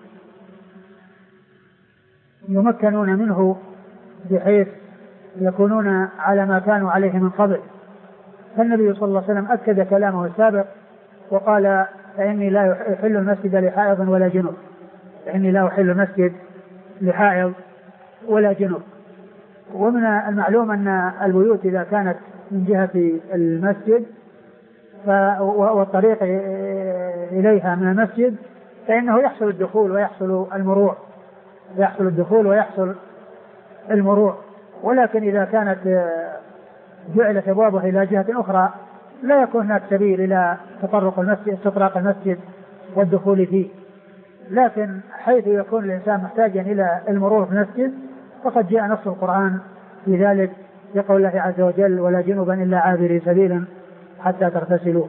يمكنون منه بحيث يكونون على ما كانوا عليه من قبل. فالنبي صلى الله عليه وسلم أكد كلامه السابق وقال فإني لا أحل المسجد لحائض ولا جنب، فإني لا أحل المسجد لحائض ولا جنب. ومن المعلوم أن البيوت إذا كانت من جهة المسجد والطريق إليها من المسجد فإنه يحصل الدخول ويحصل المرور يحصل الدخول ويحصل المرور ولكن إذا كانت جعلت أبوابها إلى جهة أخرى لا يكون هناك سبيل إلى تطرق المسجد استطراق المسجد والدخول فيه. لكن حيث يكون الإنسان محتاجا إلى المرور في المسجد فقد جاء نص القرآن في ذلك يقول الله عز وجل ولا جنبا إلا عابري سبيلا حتى تغتسلوا.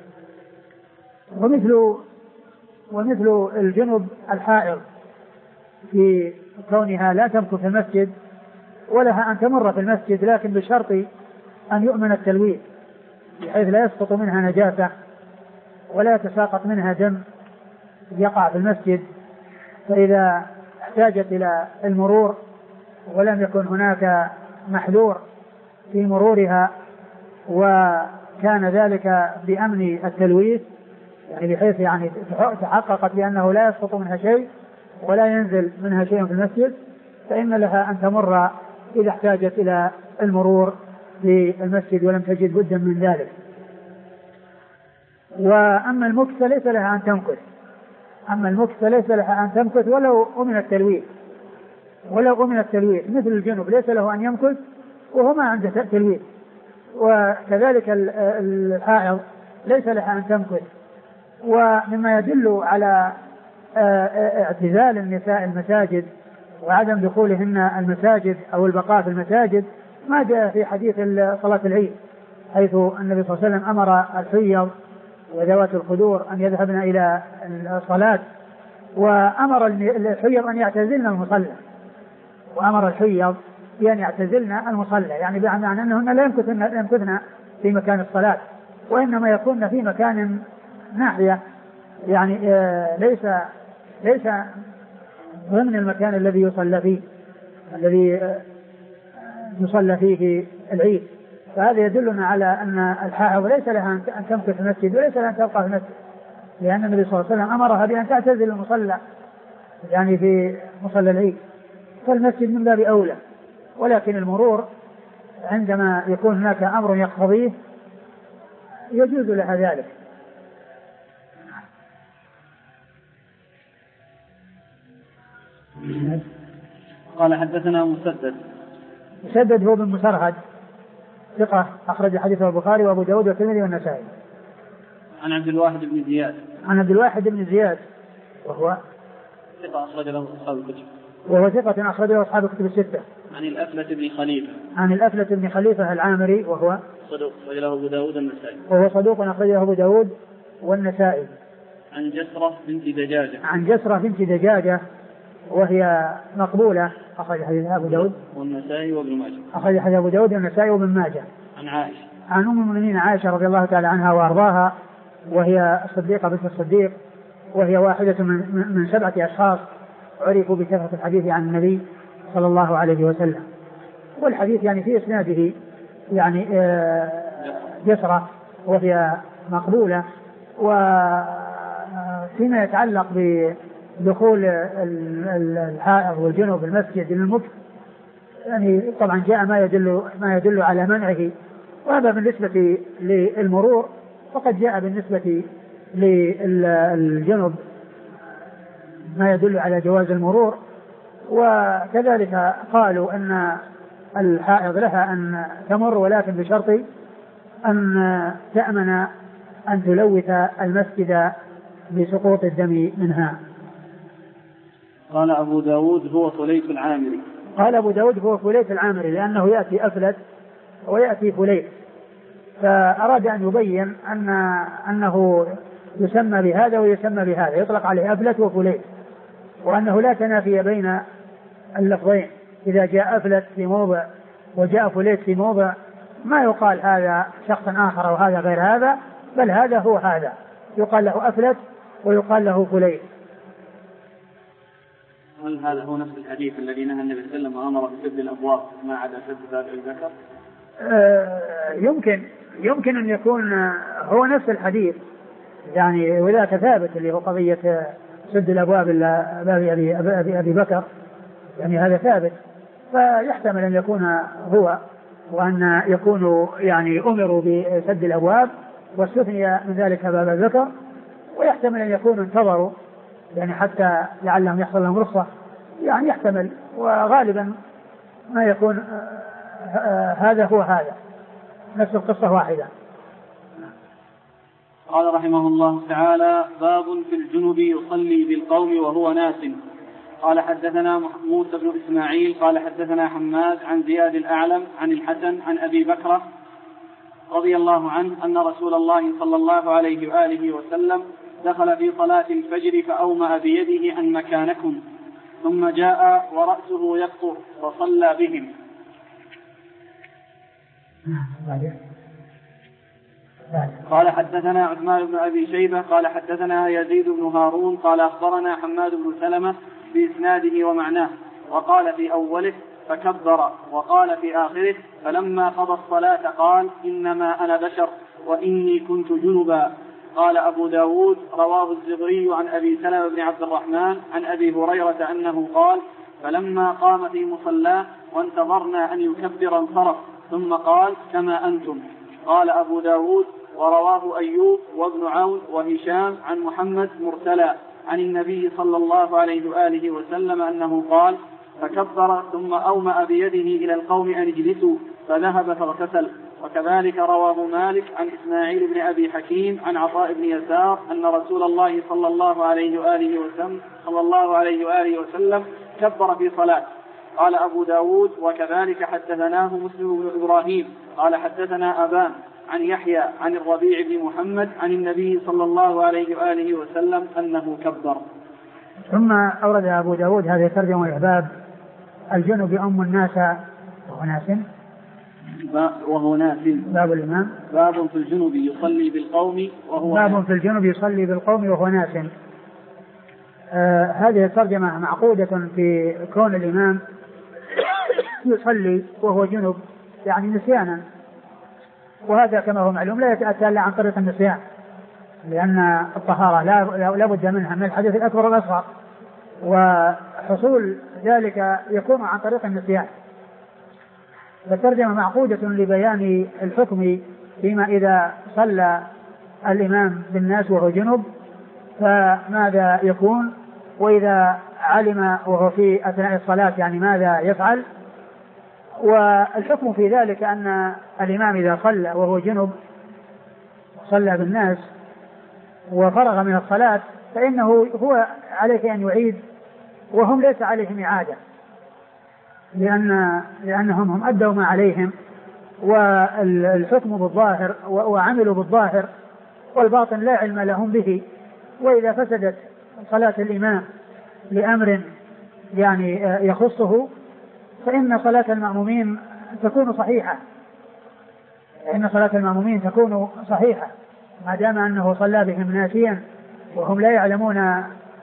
ومثل ومثل الجنب الحائض في كونها لا تمكث في المسجد ولها أن تمر في المسجد لكن بشرط أن يؤمن التلويث بحيث لا يسقط منها نجاسة ولا يتساقط منها دم يقع في المسجد. فإذا احتاجت إلى المرور ولم يكن هناك محذور في مرورها وكان ذلك بأمن التلويث يعني بحيث يعني تحققت بأنه لا يسقط منها شيء ولا ينزل منها شيء في المسجد فإن لها أن تمر إذا احتاجت إلى المرور في المسجد ولم تجد بدا من ذلك. وأما المكث ليس لها أن تمكث أما المكث ليس لها أن تمكث ولو أمن التلويث ولو أمن التلويث مثل الجنب ليس له أن يمكث وهو ما عنده تلويث. وكذلك الحائض ليس لها أن تمكث. ومما يدل على اعتزال النساء المساجد وعدم دخولهن المساجد أو البقاء في المساجد ما جاء في حديث صلاة العيد حيث النبي صلى الله عليه وسلم أمر الحيض وذوات الخدور أن يذهبن إلى الصلاة وأمر الحيض أن يعتزلن المصلى وأمر الحيض بأن يعتزلن المصلى يعني بمعنى أنهن لا يمكثن في مكان الصلاة وإنما يكون في مكان ناحية يعني ليس ليس ضمن المكان الذي يصلى فيه الذي يصلى فيه العيد. فهذا يدلنا على أن الحائض ليس لها أن تمكث في المسجد وليس لها أن تبقى في المسجد لأن النبي صلى الله عليه وسلم أمرها بأن تعتزل المصلى يعني في مصلى العيد فالمسجد من باب أولى. ولكن المرور عندما يكون هناك أمر يقتضيه يجوز لها ذلك. قال حدثنا مسدد مسدد هو بن مسرهد ثقة أخرج حديثه البخاري وأبو داود والترمذي والنسائي. عن عبد الواحد بن زياد عن عبد الواحد بن زياد وهو ثقة أخرج له أصحاب الكتب وهو ثقة أخرج له أصحاب الكتب الستة. عن الأفلة بن خليفة عن الأفلة بن خليفة العامري وهو صدوق أخرج له أبو داود والنسائي وهو صدوق أخرج له أبو داود والنسائي. عن جسرة بنت دجاجة عن جسرة بنت دجاجة وهي مقبولة أخرج حديث أبو داود والنسائي وابن ماجه أخرج حديث أبو داود والنسائي وابن ماجه. عن عائشة عن أم المؤمنين عائشة رضي الله تعالى عنها وأرضاها وهي الصديقة بنت الصديق وهي واحدة من, من سبعة أشخاص عرفوا بكثرة الحديث عن النبي صلى الله عليه وسلم. والحديث يعني في إسناده يعني جسرة وهي مقبولة. وفيما يتعلق بدخول الحائض والجنوب المسجد للمكث يعني طبعا جاء ما يدل ما يدل على منعه وهذا بالنسبة للمرور فقد جاء بالنسبة للجنب ما يدل على جواز المرور. وكذلك قالوا أن الحائض لها أن تمر ولكن بشرط أن تأمن أن تلوث المسجد بسقوط الدم منها. قال أبو داود هو فليت العامري. قال أبو داود هو فليت العامري لأنه يأتي أفلت ويأتي فليت، فأراد أن يبين أن أنه يسمى بهذا ويسمى بهذا، يطلق عليه أفلت وفليت، وأنه لا تنافي بين اللفظين. إذا جاء أفلت في موضع وجاء فليت في موضع ما يقال هذا شخص آخر وهذا غير هذا، بل هذا هو هذا، يقال له أفلت ويقال له فليت. هل هذا هو نفس الحديث الذي نهى النبي صلى الله عليه وسلم وأمر بسد الأبواب ما عدا سد باب الذكر؟ آه يمكن يمكن أن يكون هو نفس الحديث يعني، وذاك ثابت اللي هو قضية سد الأبواب إلا باب أبي, أبي, أبي بكر، يعني هذا ثابت، فيحتمل أن يكون هو، وأن يكونوا يعني أمروا بسد الأبواب واستثني من ذلك باب الذكر، ويحتمل أن يكونوا انتظروا يعني حتى لعلهم يحصل لهم رخصة، يعني يحتمل، وغالبا ما يكون هذا هو هذا، نفس القصة واحدة. قال رحمه الله تعالى: باب في الجنب يصلي بالقوم وهو ناس. قال حدثنا موسى بن إسماعيل قال حدثنا حماد عن زياد الأعلم عن الحسن عن أبي بكر رضي الله عنه أن رسول الله صلى الله عليه وآله وسلم دخل في صلاة الفجر فأومأ بيده أن مكانكم، ثم جاء ورأسه يقطر فصلى بهم. قال حدثنا عثمان بن أبي شيبة قال حدثنا يزيد بن هارون قال أخبرنا حماد بن سلمة بإسناده ومعناه، وقال في أوله فكبر، وقال في آخره فلما قضى الصلاة قال: إنما أنا بشر وإني كنت جنبا. قال أبو داود رواه الزبري عن أبي سلمة بن عبد الرحمن عن أبي هريرة أنه قال: فلما قام في مصلاه وانتظرنا أن يكبر انصرف، ثم قال: كما أنتم. قال أبو داود ورواه أيوب وابن عون وهشام عن محمد مرسلا عن النبي صلى الله عليه وآله وسلم أنه قال: فكبر ثم أومأ بيده إلى القوم أن اجلسوا، فذهب فاغتسل. وكذلك رواه مالك عن إسماعيل بن أبي حكيم عن عطاء بن يسار أن رسول الله صلى الله عليه وآله وسلم صلى الله عليه وآله وسلم كبر في صلاة. قال أبو داود وكذلك حدثناه مسلم بن إبراهيم قال حدثنا أبان عن يحيى عن الربيع بن محمد عن النبي صلى الله عليه وآله وسلم أنه كبر. ثم أورد أبو داود هذه الترجمة الباب: الجنب يؤم الناس وهو ناس وهو ناس. باب الإمام باب في الجنب يصلي بالقوم وهو باب ناس. في الجنب يصلي بالقوم وهو ناس. آه هذه الترجمة معقودة في كون الإمام يصلي وهو جنب يعني نسيانا، وهذا كما هو معلوم لا يتأتى إلا عن طريق النسيان، لأن الطهارة لا, لا بد منها من الحدث الأكبر والأصغر، وحصول ذلك يكون عن طريق النسيان. فالترجمة معقودة لبيان الحكم فيما إذا صلى الإمام بالناس وهو جنب فماذا يكون، وإذا علم وهو في أثناء الصلاة يعني ماذا يفعل. والحكم في ذلك أن الإمام إذا صلى وهو جنب صلى بالناس وفرغ من الصلاة فإنه هو عليه أن يعيد، وهم ليس عليهم إعادة، لأن لأنهم هم أدوا ما عليهم، والحكم بالظاهر وعملوا بالظاهر والباطن لا علم لهم به. وإذا فسدت صلاة الإمام لأمر يعني يخصه فإن صلاة المأمومين تكون صحيحة، فإن صلاة المأمومين تكون صحيحة ما دام أنه صلى بهم ناسيا وهم لا يعلمون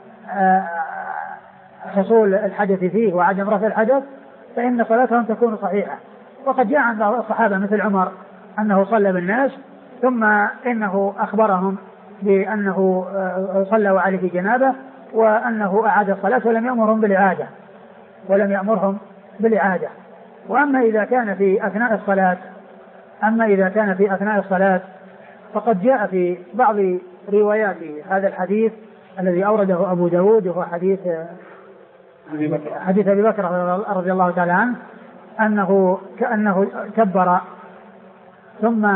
حصول الحدث فيه وعدم رفع الحدث، فإن صلاتهم تكون صحيحة. وقد جاء عن بعض الصحابة مثل عمر أنه صلى بالناس ثم إنه أخبرهم بأنه صلى عليه جنابه وأنه أعاد الصلاة ولم يأمرهم بالإعادة ولم يأمرهم بالإعادة. وأما إذا كان في أثناء الصلاة أما إذا كان في أثناء الصلاة فقد جاء في بعض روايات هذا الحديث الذي أورده أبو داود وهو حديث حديث أبي بكر رضي الله تعالى عنه أنه كأنه كبر ثم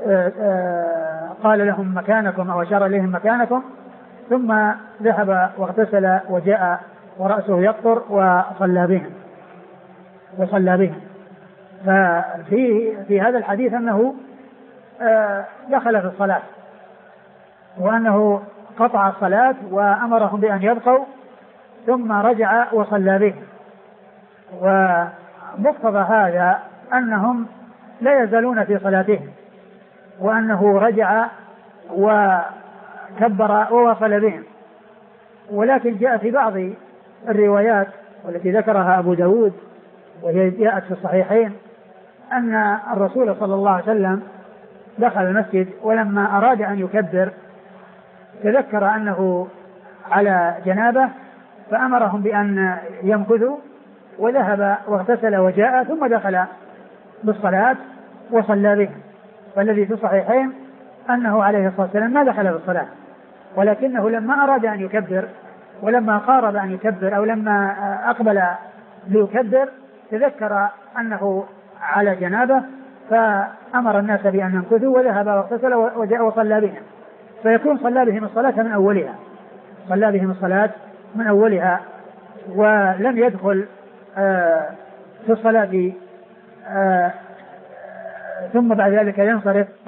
قال لهم مكانكم أو أشار إليهم مكانكم ثم ذهب واغتسل وجاء ورأسه يقطر وصلى بهم وصلى بهم. ففي في هذا الحديث أنه دخل في الصلاة وأنه قطع الصلاة وأمرهم بأن يبقوا ثم رجع وصلى بهم. ومقتضى هذا أنهم لا يزالون في صلاتهم وأنه رجع وكبر ووصل بهم. ولكن جاء في بعض الروايات والتي ذكرها أبو داود وهي جاءت في الصحيحين أن الرسول صلى الله عليه وسلم دخل المسجد ولما أراد أن يكبر تذكر أنه على جنابه فأمرهم بأن يمكثوا وذهب واغتسل وجاء ثم دخل بالصلاة وصلى بهم. والذي في الصحيحين أنه عليه الصلاة والسلام ما دخل بالصلاة ولكنه لما أراد أن يكبر ولما قارب أن يكبر أو لما أقبل ليكبر تذكر أنه على جنابه فأمر الناس بأن يمكثوا وذهب واغتسل وجاء وصلى بهم. فيكون صلى بهم الصلاة من أولها صلى بهم الصلاة من أولها ولم يدخل في الصلاة ثم بعد ذلك ينصرف